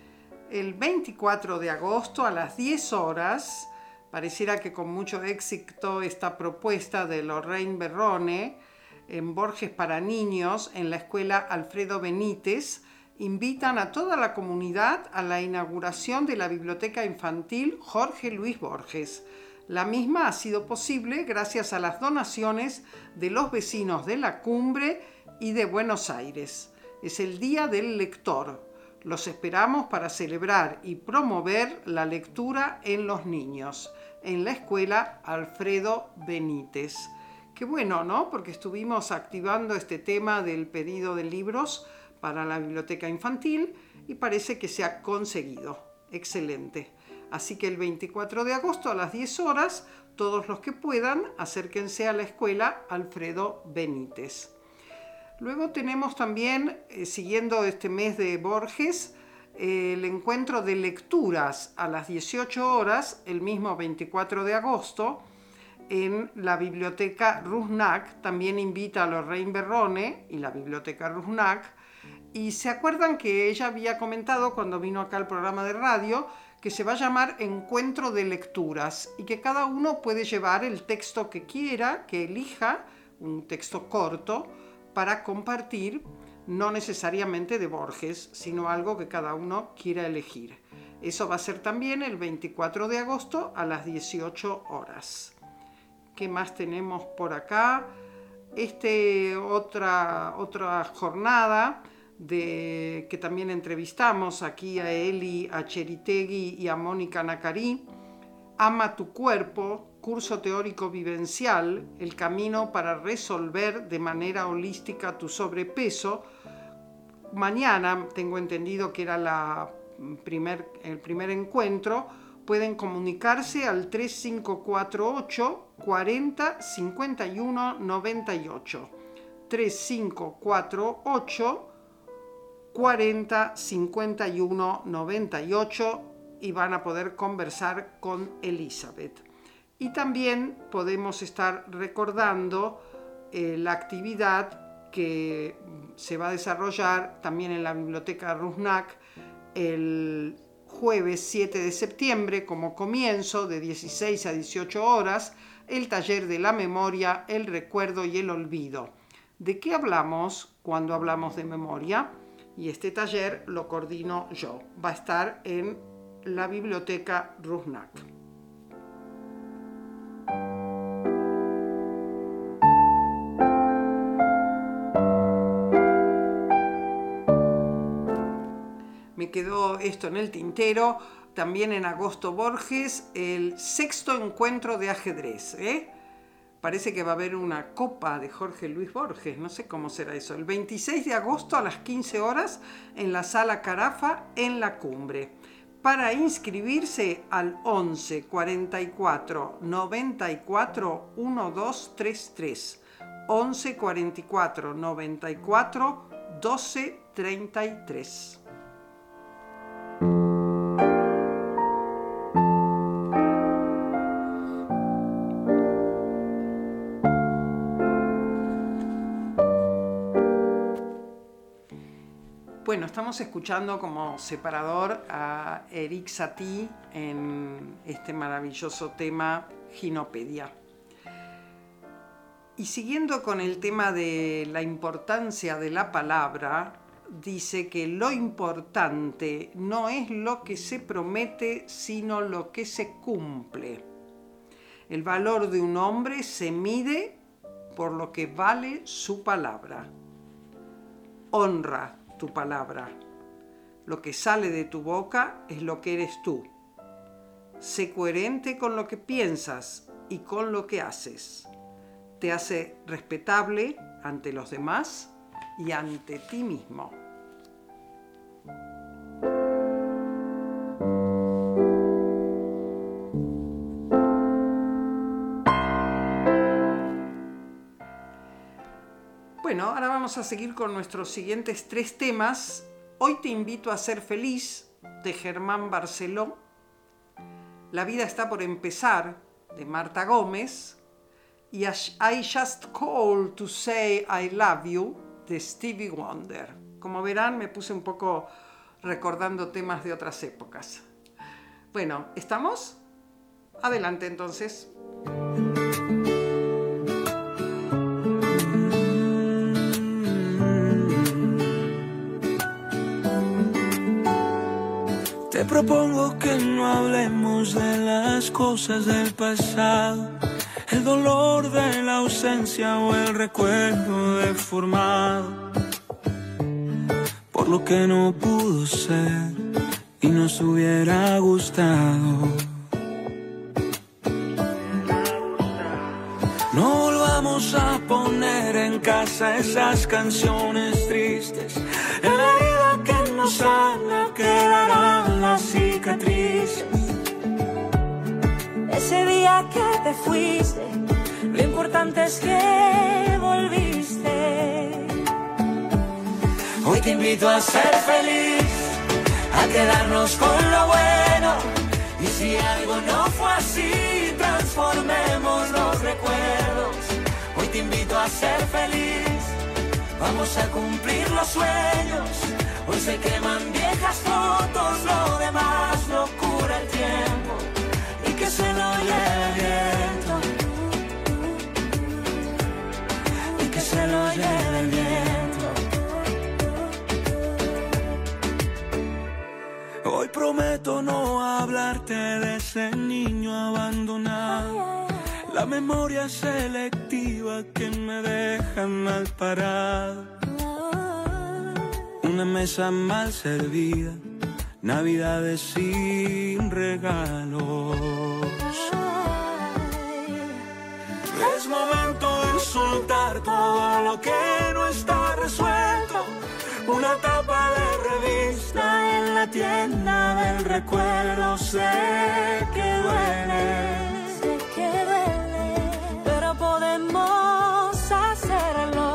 El 24 de agosto a las 10 horas, pareciera que con mucho éxito esta propuesta de Lorraine Berrone en Borges para niños en la escuela Alfredo Benítez, invitan a toda la comunidad a la inauguración de la biblioteca infantil Jorge Luis Borges. La misma ha sido posible gracias a las donaciones de los vecinos de la cumbre y de Buenos Aires. Es el Día del Lector. Los esperamos para celebrar y promover la lectura en los niños, en la escuela Alfredo Benítez. Qué bueno, ¿no? Porque estuvimos activando este tema del pedido de libros para la biblioteca infantil y parece que se ha conseguido. Excelente. Así que el 24 de agosto a las 10 horas, todos los que puedan, acérquense a la escuela Alfredo Benítez. Luego tenemos también, siguiendo este mes de Borges, el encuentro de lecturas a las 18 horas, el mismo 24 de agosto, en la biblioteca Rusnak. También invita a Lorraine Berrone y la biblioteca Rusnak. Y se acuerdan que ella había comentado cuando vino acá al programa de radio que se va a llamar Encuentro de Lecturas y que cada uno puede llevar el texto que quiera, que elija, un texto corto, para compartir, no necesariamente de Borges, sino algo que cada uno quiera elegir. Eso va a ser también el 24 de agosto a las 18 horas. ¿Qué más tenemos por acá? otra jornada que también entrevistamos aquí a Eli Acheritegui y a Mónica Nacarí. Ama tu cuerpo, curso teórico vivencial, el camino para resolver de manera holística tu sobrepeso. Mañana, tengo entendido que era el primer encuentro. Pueden comunicarse al 3548 40 51 98. 3548 40 51 98 y van a poder conversar con Elizabeth. Y también podemos estar recordando la actividad que se va a desarrollar también en la Biblioteca Rusnak el jueves 7 de septiembre como comienzo de 16 a 18 horas, el taller de la memoria, el recuerdo y el olvido. ¿De qué hablamos cuando hablamos de memoria? Y este taller lo coordino yo. Va a estar en la Biblioteca Rusnak. Me quedó esto en el tintero. También en agosto Borges, el 6º encuentro de ajedrez. Parece que va a haber una copa de Jorge Luis Borges, no sé cómo será eso. El 26 de agosto a las 15 horas en la Sala Carafa en La Cumbre. Para inscribirse al 11 44 94 1233. 11 44 94 12 33. Bueno, estamos escuchando como separador a Erik Satie en este maravilloso tema Ginopedia. Y siguiendo con el tema de la importancia de la palabra, dice que lo importante no es lo que se promete, sino lo que se cumple. El valor de un hombre se mide por lo que vale su palabra. Honra tu palabra. Lo que sale de tu boca es lo que eres tú. Sé coherente con lo que piensas y con lo que haces. Te hace respetable ante los demás y ante ti mismo. Bueno, ahora vamos a seguir con nuestros siguientes 3 temas. Hoy te invito a ser feliz, de Germán Barceló. La vida está por empezar, de Marta Gómez. Y I Just Called to Say I Love You, de Stevie Wonder. Como verán, me puse un poco recordando temas de otras épocas. Bueno, ¿estamos? Adelante entonces. Te propongo que no hablemos de las cosas del pasado, el dolor de la ausencia o el recuerdo deformado por lo que no pudo ser y nos hubiera gustado. No volvamos a poner en casa esas canciones tristes. En la herida que nos sana quedarán las cicatrices. Ese día que te fuiste, lo importante es que volviste. Hoy te invito a ser feliz, a quedarnos con lo bueno. Y si algo no fue así, transformemos los recuerdos. Hoy te invito a ser feliz, vamos a cumplir los sueños. Hoy se queman viejas fotos, lo demás lo cura el tiempo. Y que se lo lleve el viento. Y que se lo lleve el viento. Hoy prometo no hablarte de ese niño abandonado. La memoria selectiva que me deja dejan mal parado. Una mesa mal servida, navidades sin regalos. Es momento de soltar todo lo que no está resuelto. Una tapa de revista en la tienda del recuerdo. Sé que duele, pero podemos hacerlo.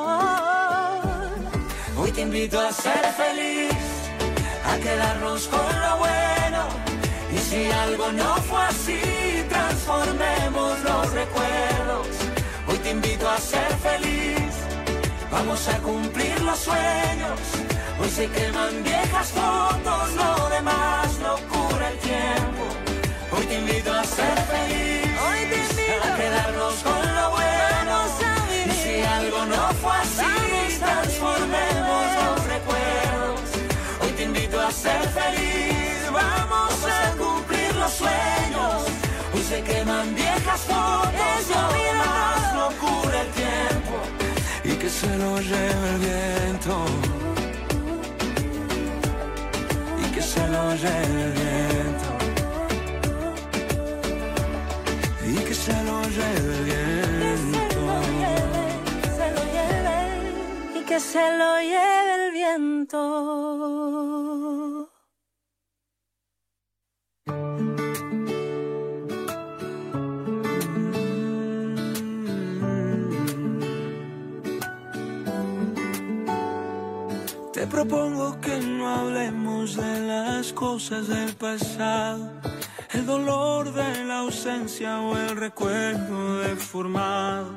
Hoy te invito a ser feliz, a quedarnos con lo bueno. Y si algo no fue así, transformemos los recuerdos. Hoy te invito a ser feliz, vamos a cumplir los sueños. Hoy se queman viejas fotos, lo demás lo cura el tiempo. Hoy te invito a ser feliz, hoy te invito a quedarnos con lo bueno. Y si algo no fue así, transformemos los recuerdos. Hoy te invito a ser feliz, vamos a cumplir los sueños. Hoy se queman viejas fotos, lo demás lo cura el tiempo. Y que se lo lleve el viento. Y que se lo lleve el viento. Y que se lo lleve el viento. Se lo lleve, y que se lo lleve el viento. Te propongo que no hablemos de las cosas del pasado, el dolor de la ausencia o el recuerdo deformado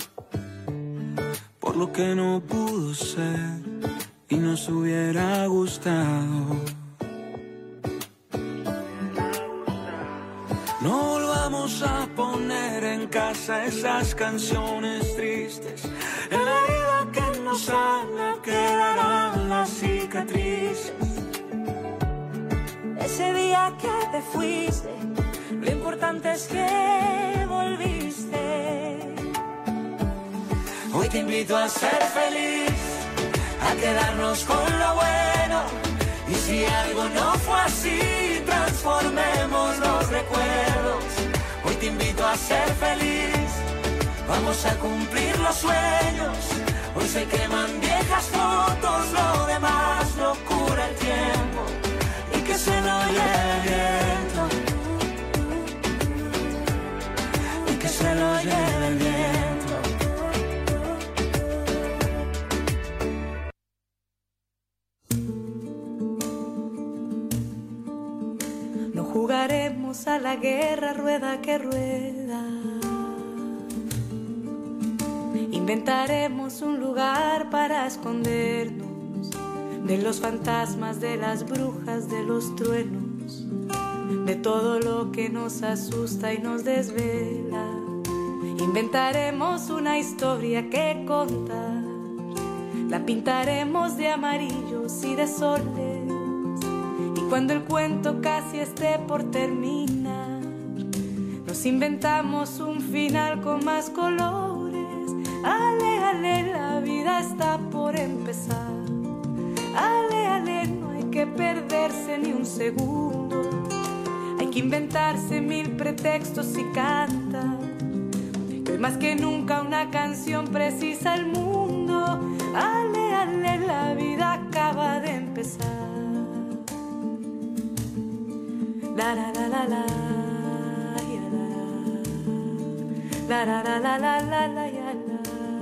por lo que no pudo ser y nos hubiera gustado. No volvamos a poner en casa esas canciones tristes. En la herida que nos sana quedarán las cicatrices. Ese día que te fuiste, lo importante es que volviste. Hoy te invito a ser feliz, a quedarnos con lo bueno. Y si algo no fue así, transformemos los recuerdos. Hoy te invito a ser feliz, vamos a cumplir los sueños. Hoy se queman viejas fotos, lo demás lo cura el tiempo. Y que se lo lleve el viento. Y que se lo lleve el viento. Jugaremos a la guerra rueda que rueda. Inventaremos un lugar para escondernos de los fantasmas, de las brujas, de los truenos, de todo lo que nos asusta y nos desvela. Inventaremos una historia que contar, la pintaremos de amarillos y de soles. Cuando el cuento casi esté por terminar, nos inventamos un final con más colores. Ale, ale, la vida está por empezar. Ale, ale, no hay que perderse ni un segundo. Hay que inventarse 1000 pretextos y cantar. Que hoy más que nunca una canción precisa el mundo. Ale, ale, la vida acaba de empezar. La la la la la, ya la la la la la la ya la.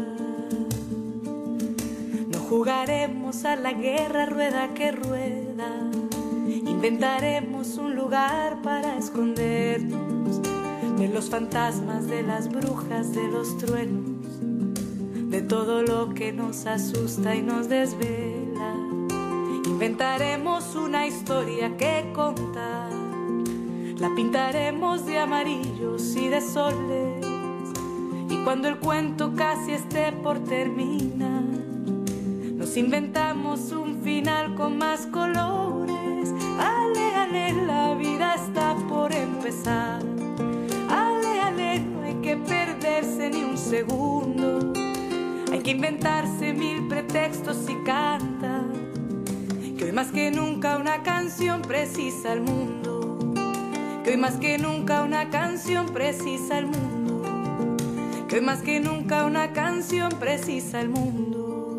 No jugaremos a la guerra rueda que rueda. Inventaremos un lugar para escondernos de los fantasmas, de las brujas, de los truenos, de todo lo que nos asusta y nos desvela. Inventaremos una historia que contar. La pintaremos de amarillos y de soles. Y cuando el cuento casi esté por terminar, nos inventamos un final con más colores. Ale, ale, la vida está por empezar. Ale, ale, no hay que perderse ni un segundo. Hay tienen que inventarse mil pretextos y canta que hoy más que nunca una canción precisa al mundo, que hoy más que nunca una canción precisa al mundo, que hoy más que nunca una canción precisa al mundo.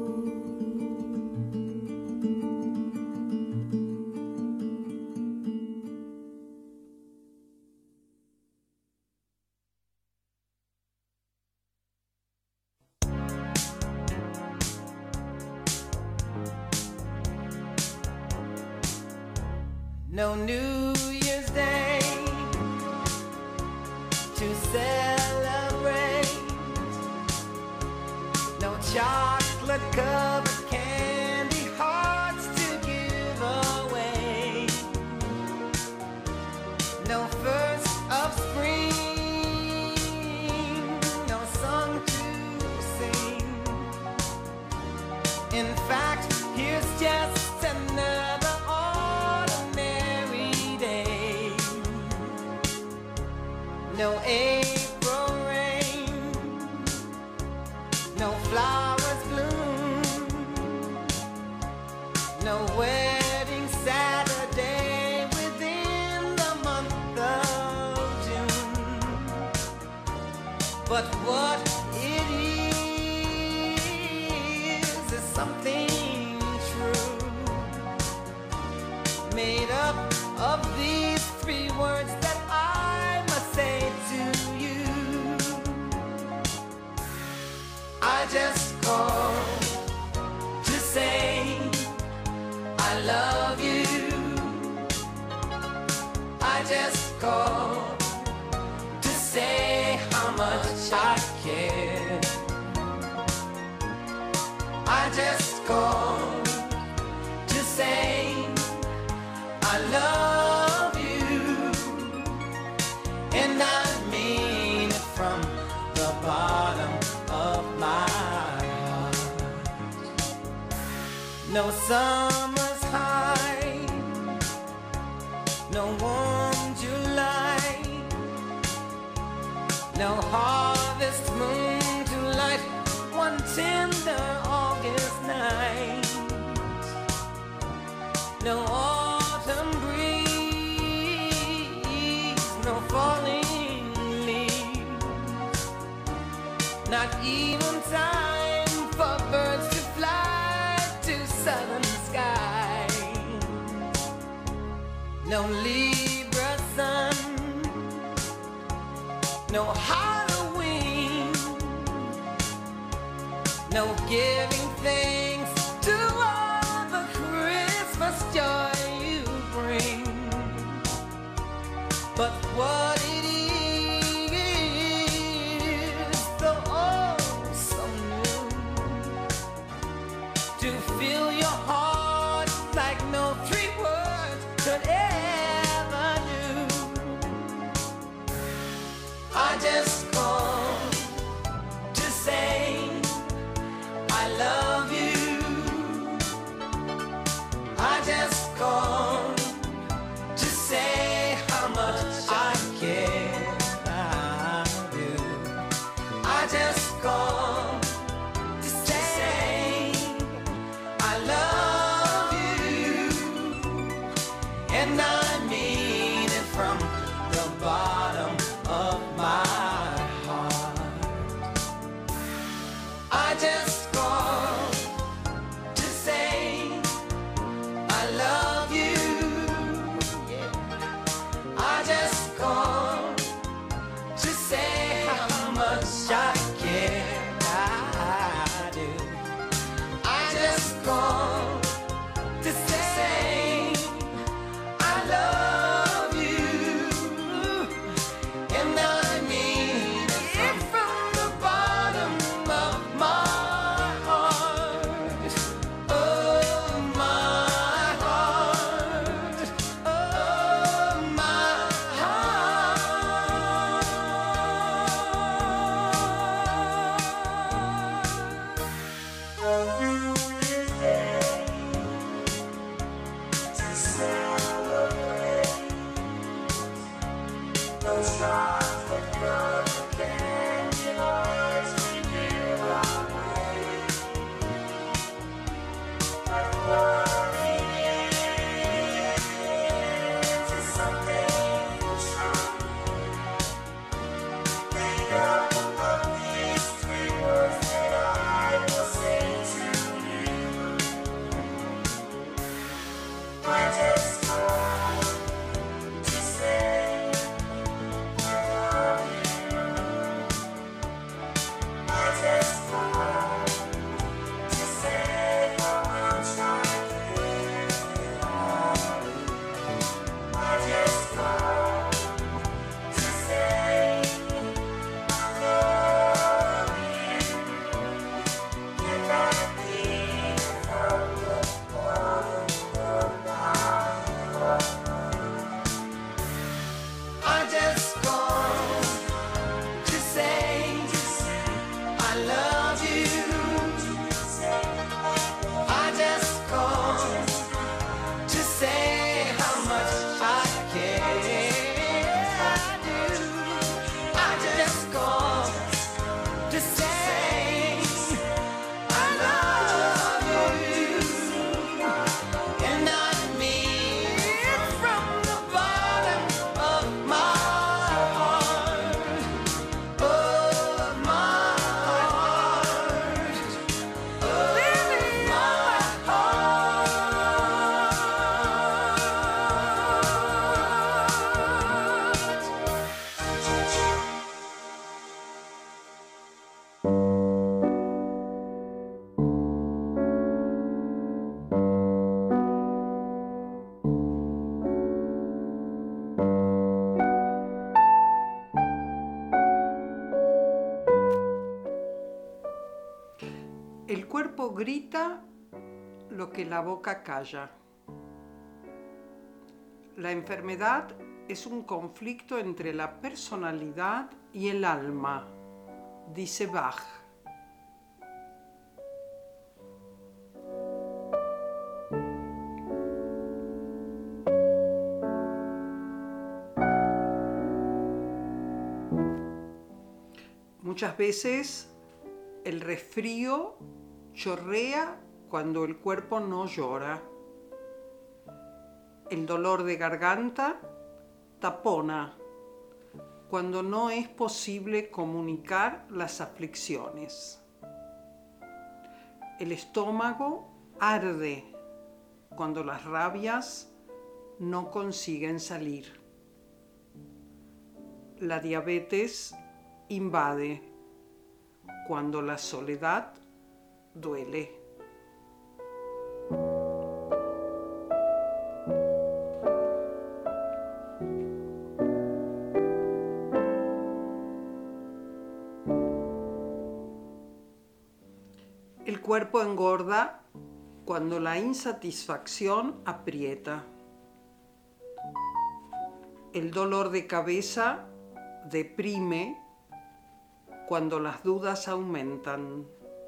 No New Year's Day to celebrate, no chocolate covered candy hearts to give away, no first of spring, no song to sing. In fact, here's just another no April rain, no flowers bloom, no wedding Saturday within the month of June. But what it is something true, made up of these three words that I must say to you. I just called to say I love you. I just called to say how much I care. I just called to say I love you, and I mean it from the bottom of my heart. No summer's high, no warm July, no harvest moon to light one tender August night, no autumn breeze, no falling leaves, not even time for birds to fly to southern skies, no Libra sun, no Halloween, no giving thanks to all the Christmas joy you bring. But what it is, though oh so new, to fill your heart like no three words could ever do. I just called to say I love you. I just called to say how much I care. I do. I just called to say I love you, and I mean it from the bottom of my heart. I just called to say I love you. Yeah. I just called to say how much I care. I do. I just called to say I love you, and I mean it from the bottom of my heart. Oh, my heart. Oh, my heart. El cuerpo grita lo que la boca calla. La enfermedad es un conflicto entre la personalidad y el alma, dice Bach. Muchas veces el resfrío chorrea cuando el cuerpo no llora. El dolor de garganta tapona cuando no es posible comunicar las aflicciones. El estómago arde cuando las rabias no consiguen salir. La diabetes invade cuando la soledad duele. El cuerpo engorda cuando la insatisfacción aprieta. El dolor de cabeza deprime cuando las dudas aumentan.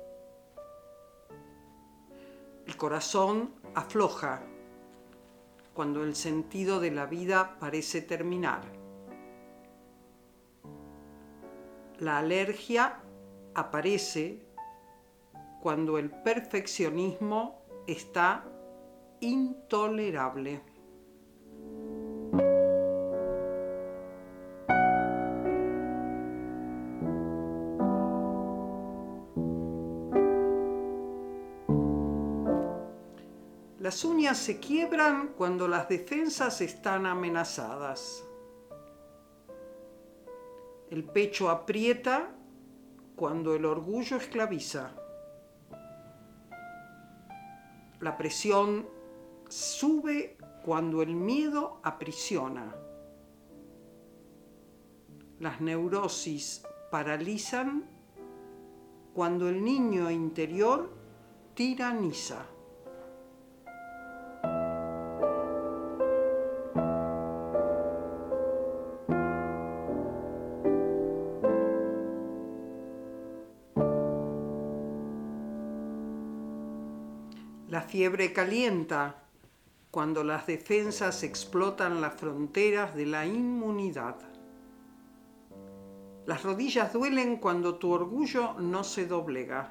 El corazón afloja cuando el sentido de la vida parece terminar. La alergia aparece cuando el perfeccionismo está intolerable. Las uñas se quiebran cuando las defensas están amenazadas. El pecho aprieta cuando el orgullo esclaviza. La presión sube cuando el miedo aprisiona. Las neurosis paralizan cuando el niño interior tiraniza. La fiebre calienta cuando las defensas explotan las fronteras de la inmunidad. Las rodillas duelen cuando tu orgullo no se doblega.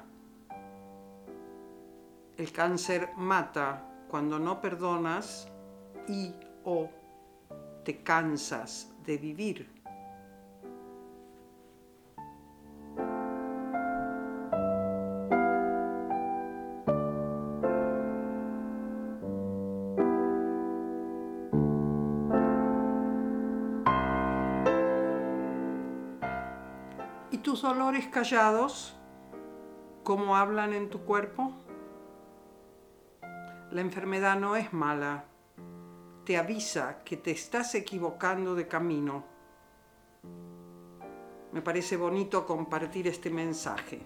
El cáncer mata cuando no perdonas o te cansas de vivir. ¿Tus dolores callados, cómo hablan en tu cuerpo? La enfermedad no es mala, te avisa que te estás equivocando de camino. Me parece bonito compartir este mensaje.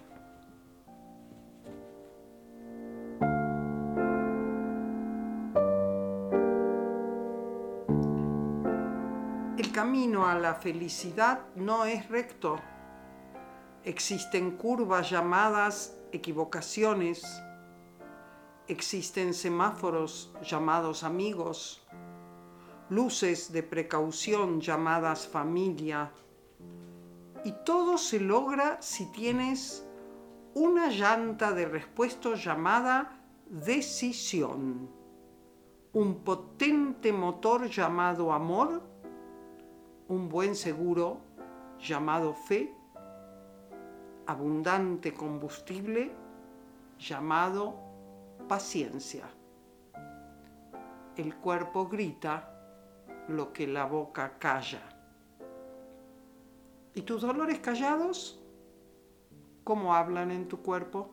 El camino a la felicidad no es recto. Existen curvas llamadas equivocaciones, existen semáforos llamados amigos, luces de precaución llamadas familia, y todo se logra si tienes una llanta de repuesto llamada decisión, un potente motor llamado amor, un buen seguro llamado fe, abundante combustible llamado paciencia. El cuerpo grita lo que la boca calla. ¿Y tus dolores callados? ¿Cómo hablan en tu cuerpo?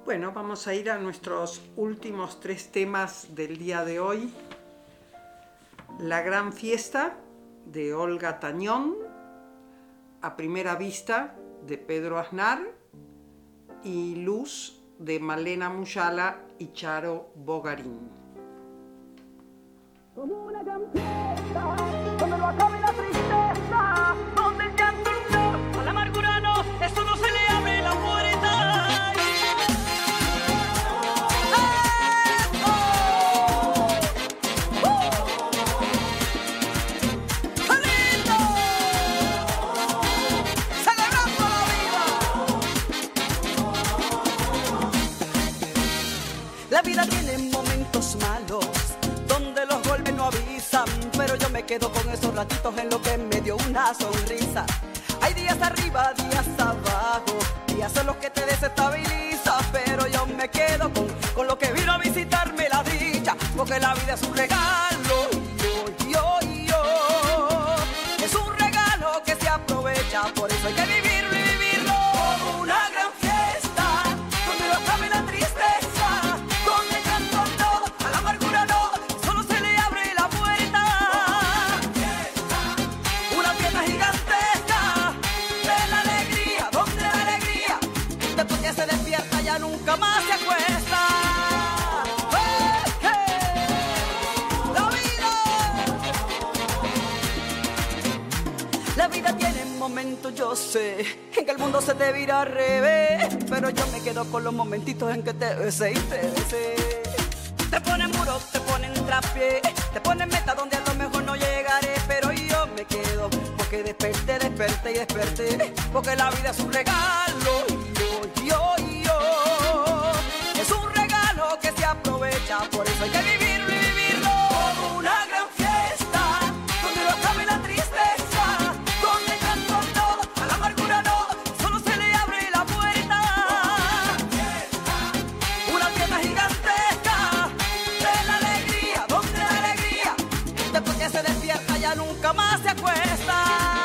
Bueno, vamos a ir a nuestros últimos 3 temas del día de hoy. La gran fiesta, de Olga Tañón. A primera vista, de Pedro Aznar. Y Luz, de Malena Muyala y Charo Bogarín. Como una gran fiesta, donde no acabe la tristeza, donde el llanto no, a la amargura no, eso no se le abre la puerta. La vida tiene momentos malos, donde los golpes no avisan, pero yo me quedo con esos ratitos en lo que me dio una sonrisa. Hay días arriba, días abajo, días en los que te desestabiliza, pero yo me quedo con lo que vino a visitarme la dicha, porque la vida es un regalo, es un regalo que se aprovecha, por eso hay que vivirlo y vivirlo como una gran fiesta, donde no acabe la tristeza, donde canto no, a la amargura no, solo se le abre la puerta. Una fiesta gigantesca de la alegría, donde la alegría, después que se despierta ya nunca más se acuesta. La vida tiene momentos, yo sé, en que el mundo se te vira al revés, pero yo me quedo con los momentitos en que te besé y te besé. Te ponen muro, te ponen trapié, te ponen meta donde a lo mejor no llegaré, pero yo me quedo porque desperté y desperté, porque la vida es un regalo, es un regalo que se aprovecha, por eso hay que vivirlo y vivirlo como una gran fiesta, donde no acabe la tristeza, donde canto no, a la amargura no, solo se le abre la puerta. Una fiesta gigantesca de la alegría, donde la alegría, después que se despierta ya nunca más se acuesta.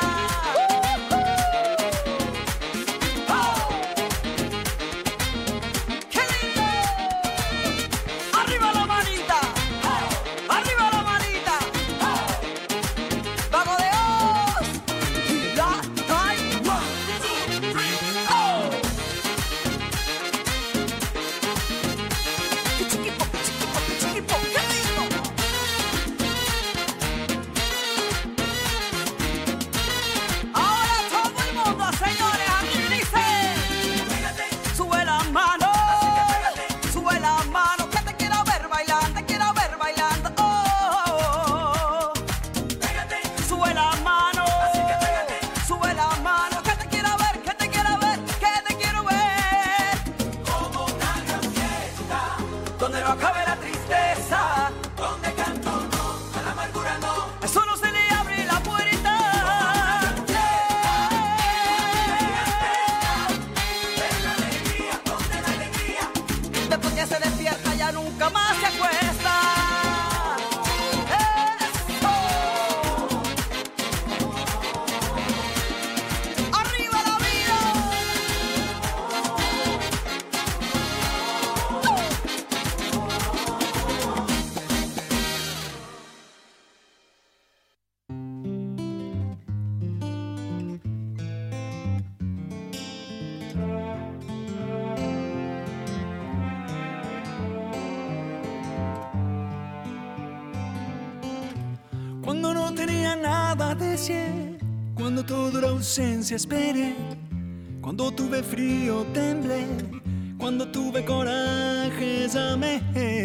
Cuando no tenía nada decir, cuando toda la ausencia esperé, cuando tuve frío temblé, cuando tuve coraje llamé.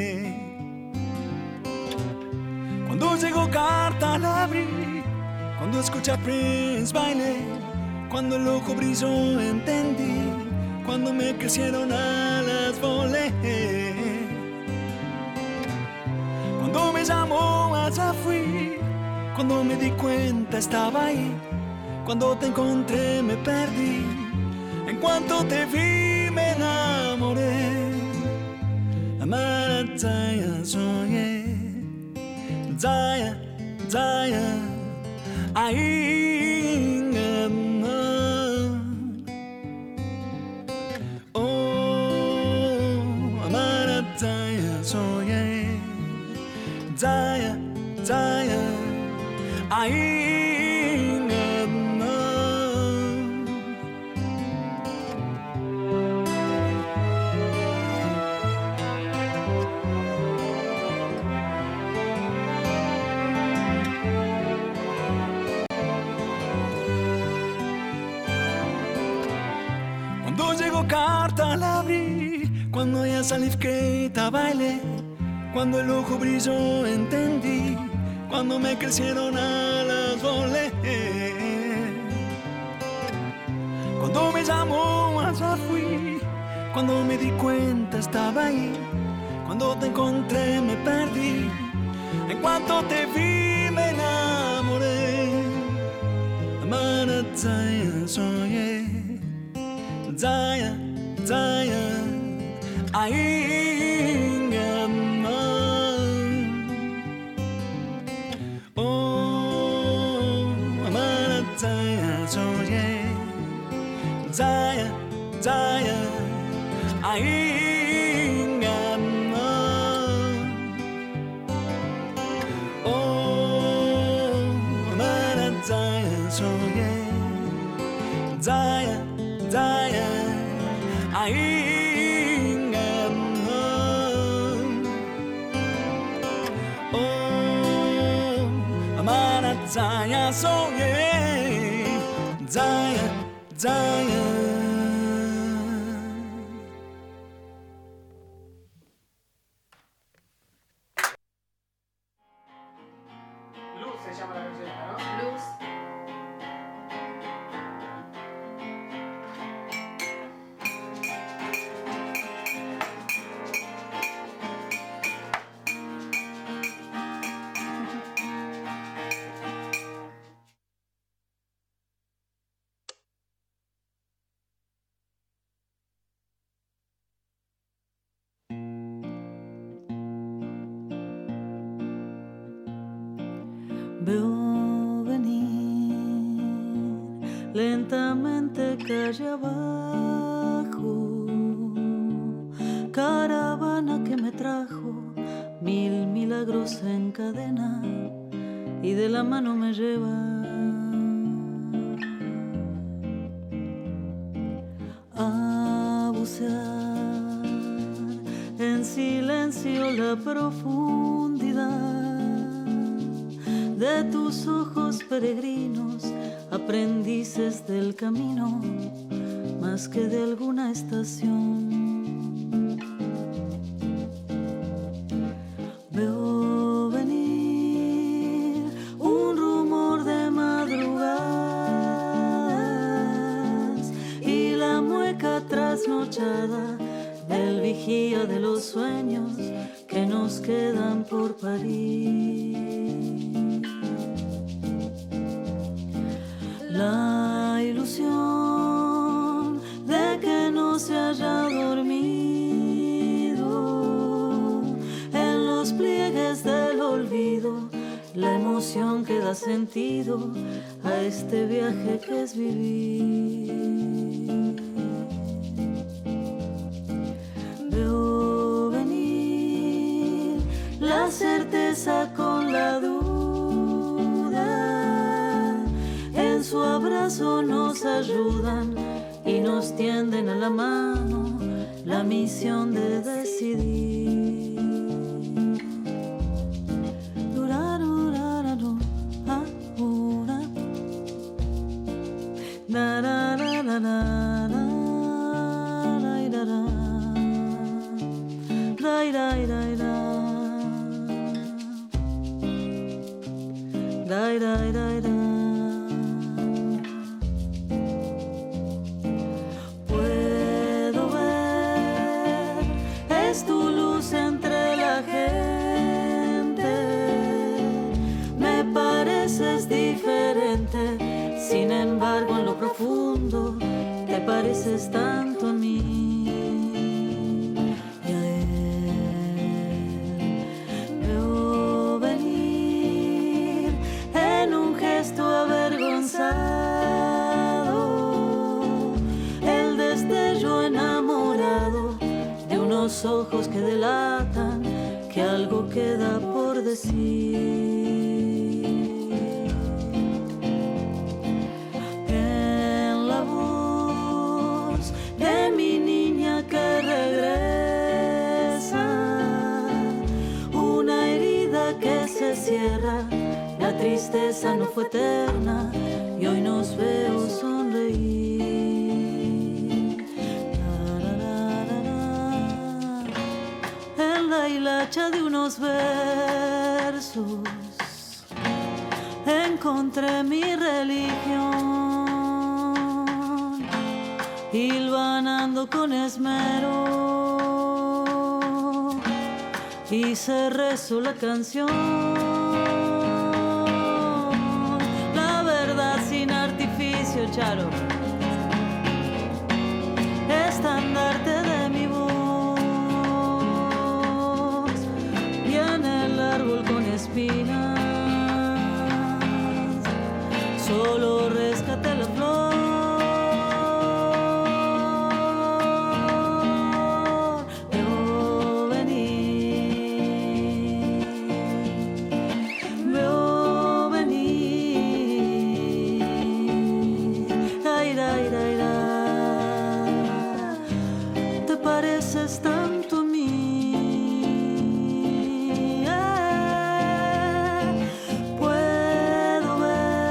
Cuando llegó carta la abrí, cuando escuché a Prince bailé, cuando el ojo brilló entendí, cuando me crecieron alas volé. Cuando me llamó allá fui, cuando me di cuenta estaba ahí, cuando te encontré me perdí, en cuanto te vi me enamoré. Amara Zaya soñé, Zaya, Zaya, ahí oh, soye Zaya, Zaya Cuando llegó carta la abrí, cuando ya salí que bailé, cuando el ojo brilló entendí, cuando me crecieron alas volé, cuando me llamó allá fui, cuando me di cuenta estaba ahí, cuando te encontré me perdí, en cuanto te vi me enamoré. Amara Zaya soye Zaya, Zaya Zaya, Zaya, Zaya, Zaya, Zaya, soye Zaya, Zaya. Veo venir lentamente calle abajo, caravana que me trajo 1000 milagros en cadena y de la mano me lleva a bucear en silencio la profundidad de tus ojos peregrinos, aprendices del camino, más que de alguna estación. Veo venir un rumor de madrugadas y la mueca trasnochada del vigía de los sueños que nos quedan por parir. La ilusión de que no se haya dormido en los pliegues del olvido, la emoción que da sentido a este viaje que es vivir. Veo venir la certeza con la duda, en su abrazo nos ayudan y nos tienden a la mano la misión de decidir. Puedo ver, es tu luz entre la gente, me pareces diferente, sin embargo en lo profundo te pareces tanto a mí. Y a él veo venir en un gesto avergonzado, el destello enamorado de unos ojos que delatan que algo queda por decir. En la voz de mi niña que regresa, una herida que se cierra, la tristeza no fue eterna y hoy nos veo sonreír. En la hilacha de unos versos encontré mi religión, hilvanando con esmero, hice rezo la canción. La verdad sin artificio, Charo, estandarte de mi voz, y en el árbol con espinas solo rescaté la flor. Veo venir, veo venir. Ay, ay, ay, ay. Te pareces tanto a mí. Puedo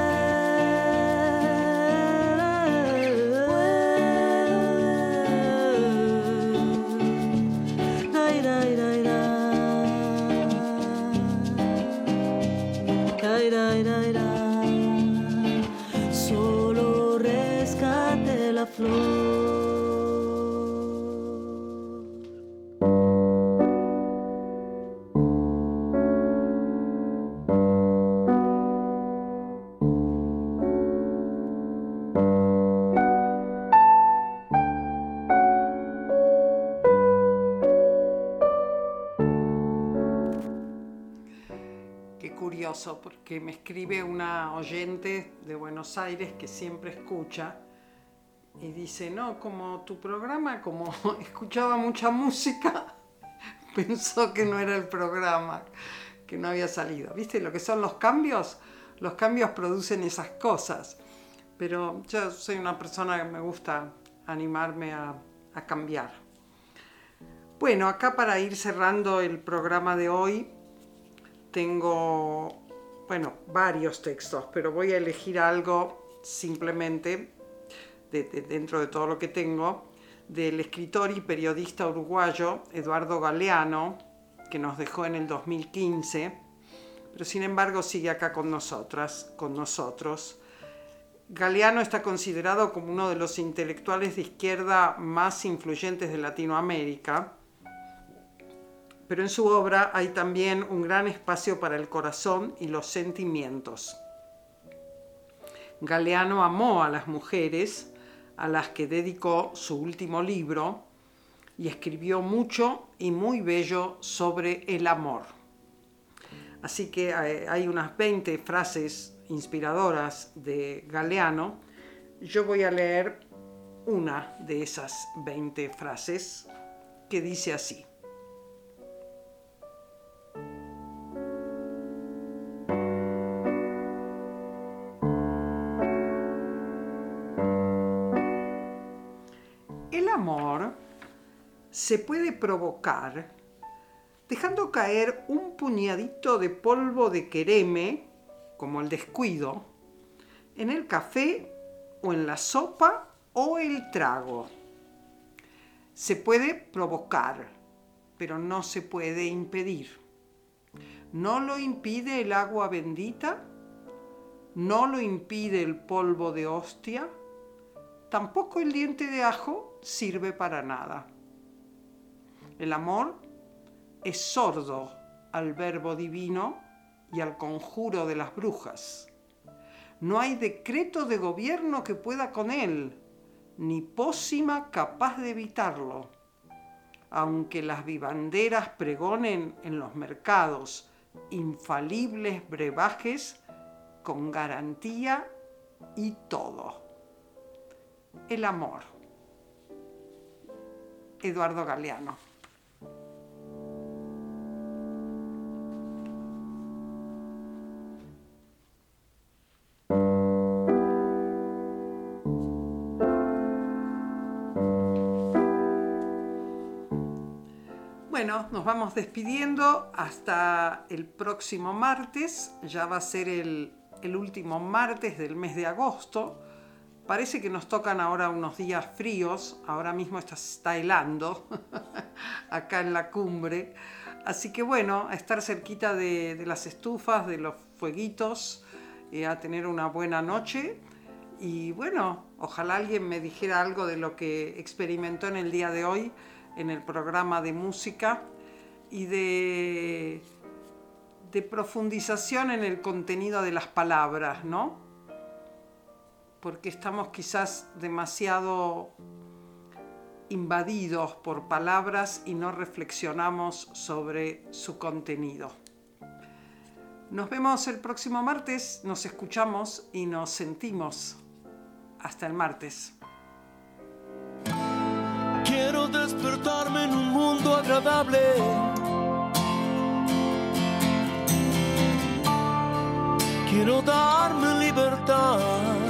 solo rescate la flor. Qué curioso, porque me escribe una oyente de Buenos Aires que siempre escucha y dice, no, como tu programa, como escuchaba mucha música, pensó que no era el programa, que no había salido. ¿Viste lo que son los cambios? Los cambios producen esas cosas, pero yo soy una persona que me gusta animarme a cambiar. Bueno, acá para ir cerrando el programa de hoy, tengo, varios textos, pero voy a elegir algo simplemente dentro de todo lo que tengo, del escritor y periodista uruguayo Eduardo Galeano, que nos dejó en el 2015, pero sin embargo sigue acá con nosotros. Galeano está considerado como uno de los intelectuales de izquierda más influyentes de Latinoamérica, pero en su obra hay también un gran espacio para el corazón y los sentimientos. Galeano amó a las mujeres, a las que dedicó su último libro, y escribió mucho y muy bello sobre el amor. Así que hay unas 20 frases inspiradoras de Galeano. Yo voy a leer una de esas 20 frases que dice así. El amor se puede provocar dejando caer un puñadito de polvo de quereme, como el descuido, en el café o en la sopa o el trago. Se puede provocar, pero no se puede impedir. No lo impide el agua bendita, no lo impide el polvo de hostia, tampoco el diente de ajo sirve para nada. El amor es sordo al verbo divino y al conjuro de las brujas. No hay decreto de gobierno que pueda con él, ni pócima capaz de evitarlo. Aunque las vivanderas pregonen en los mercados infalibles brebajes con garantía y todo. El amor. Eduardo Galeano. bueno, nos vamos despidiendo hasta el próximo martes. Ya va a ser el último martes del mes de agosto. Parece que nos tocan ahora unos días fríos. Ahora mismo está helando acá en la cumbre. Así que bueno, a estar cerquita de las estufas, de los fueguitos, a tener una buena noche. Y bueno, ojalá alguien me dijera algo de lo que experimentó en el día de hoy en el programa de música y de profundización en el contenido de las palabras, ¿no? Porque estamos quizás demasiado invadidos por palabras y no reflexionamos sobre su contenido. Nos vemos el próximo martes, nos escuchamos y nos sentimos. Hasta el martes. Quiero despertarme en un mundo agradable. Quiero darme libertad.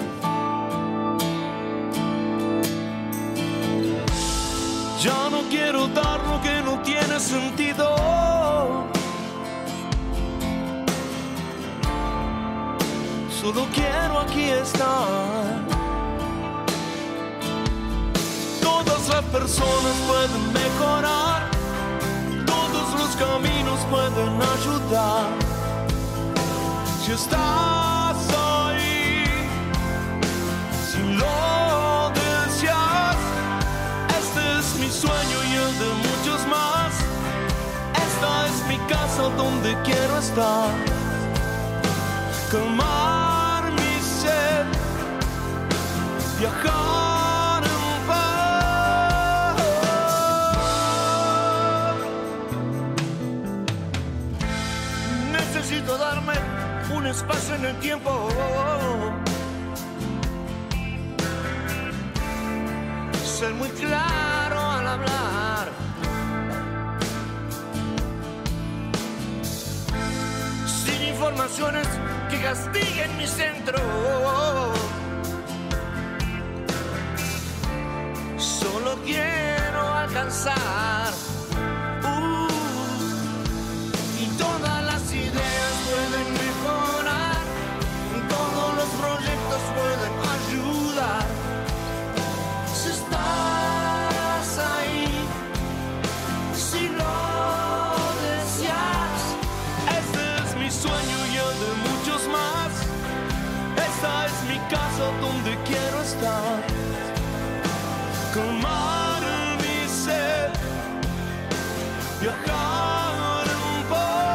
Ya no quiero dar lo que no tiene sentido. Solo quiero aquí estar. Todas las personas pueden mejorar, todos los caminos pueden ayudar. Si estás ahí, si lo deseas, este es mi sueño y el de muchos más. Esta es mi casa donde quiero estar. Calmar mi sed, viajar en paz. Necesito darme un espacio en el tiempo. Ser muy claro al hablar. Sin informaciones que castiguen mi centro. Solo quiero alcanzar. Y todas las ideas pueden mejorar. Todos los proyectos pueden ayudar. Si estás ahí, si lo deseas, este es mi sueño y el de muchos más. Esta es mi casa donde quiero estar. Calmar mi sed, viajar en paz.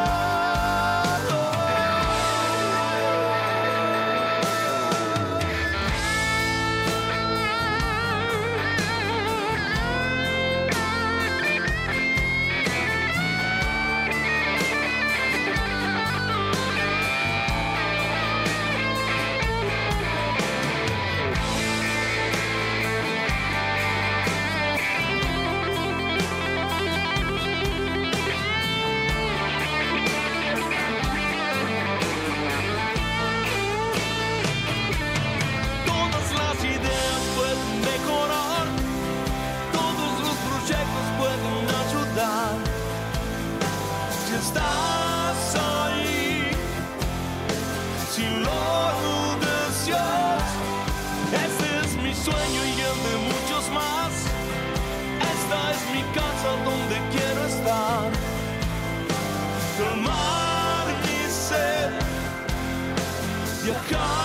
Estás ahí, si lo deseas, ese es mi sueño y el de muchos más. Esta es mi casa donde quiero estar. Calmar mi sed, viajar.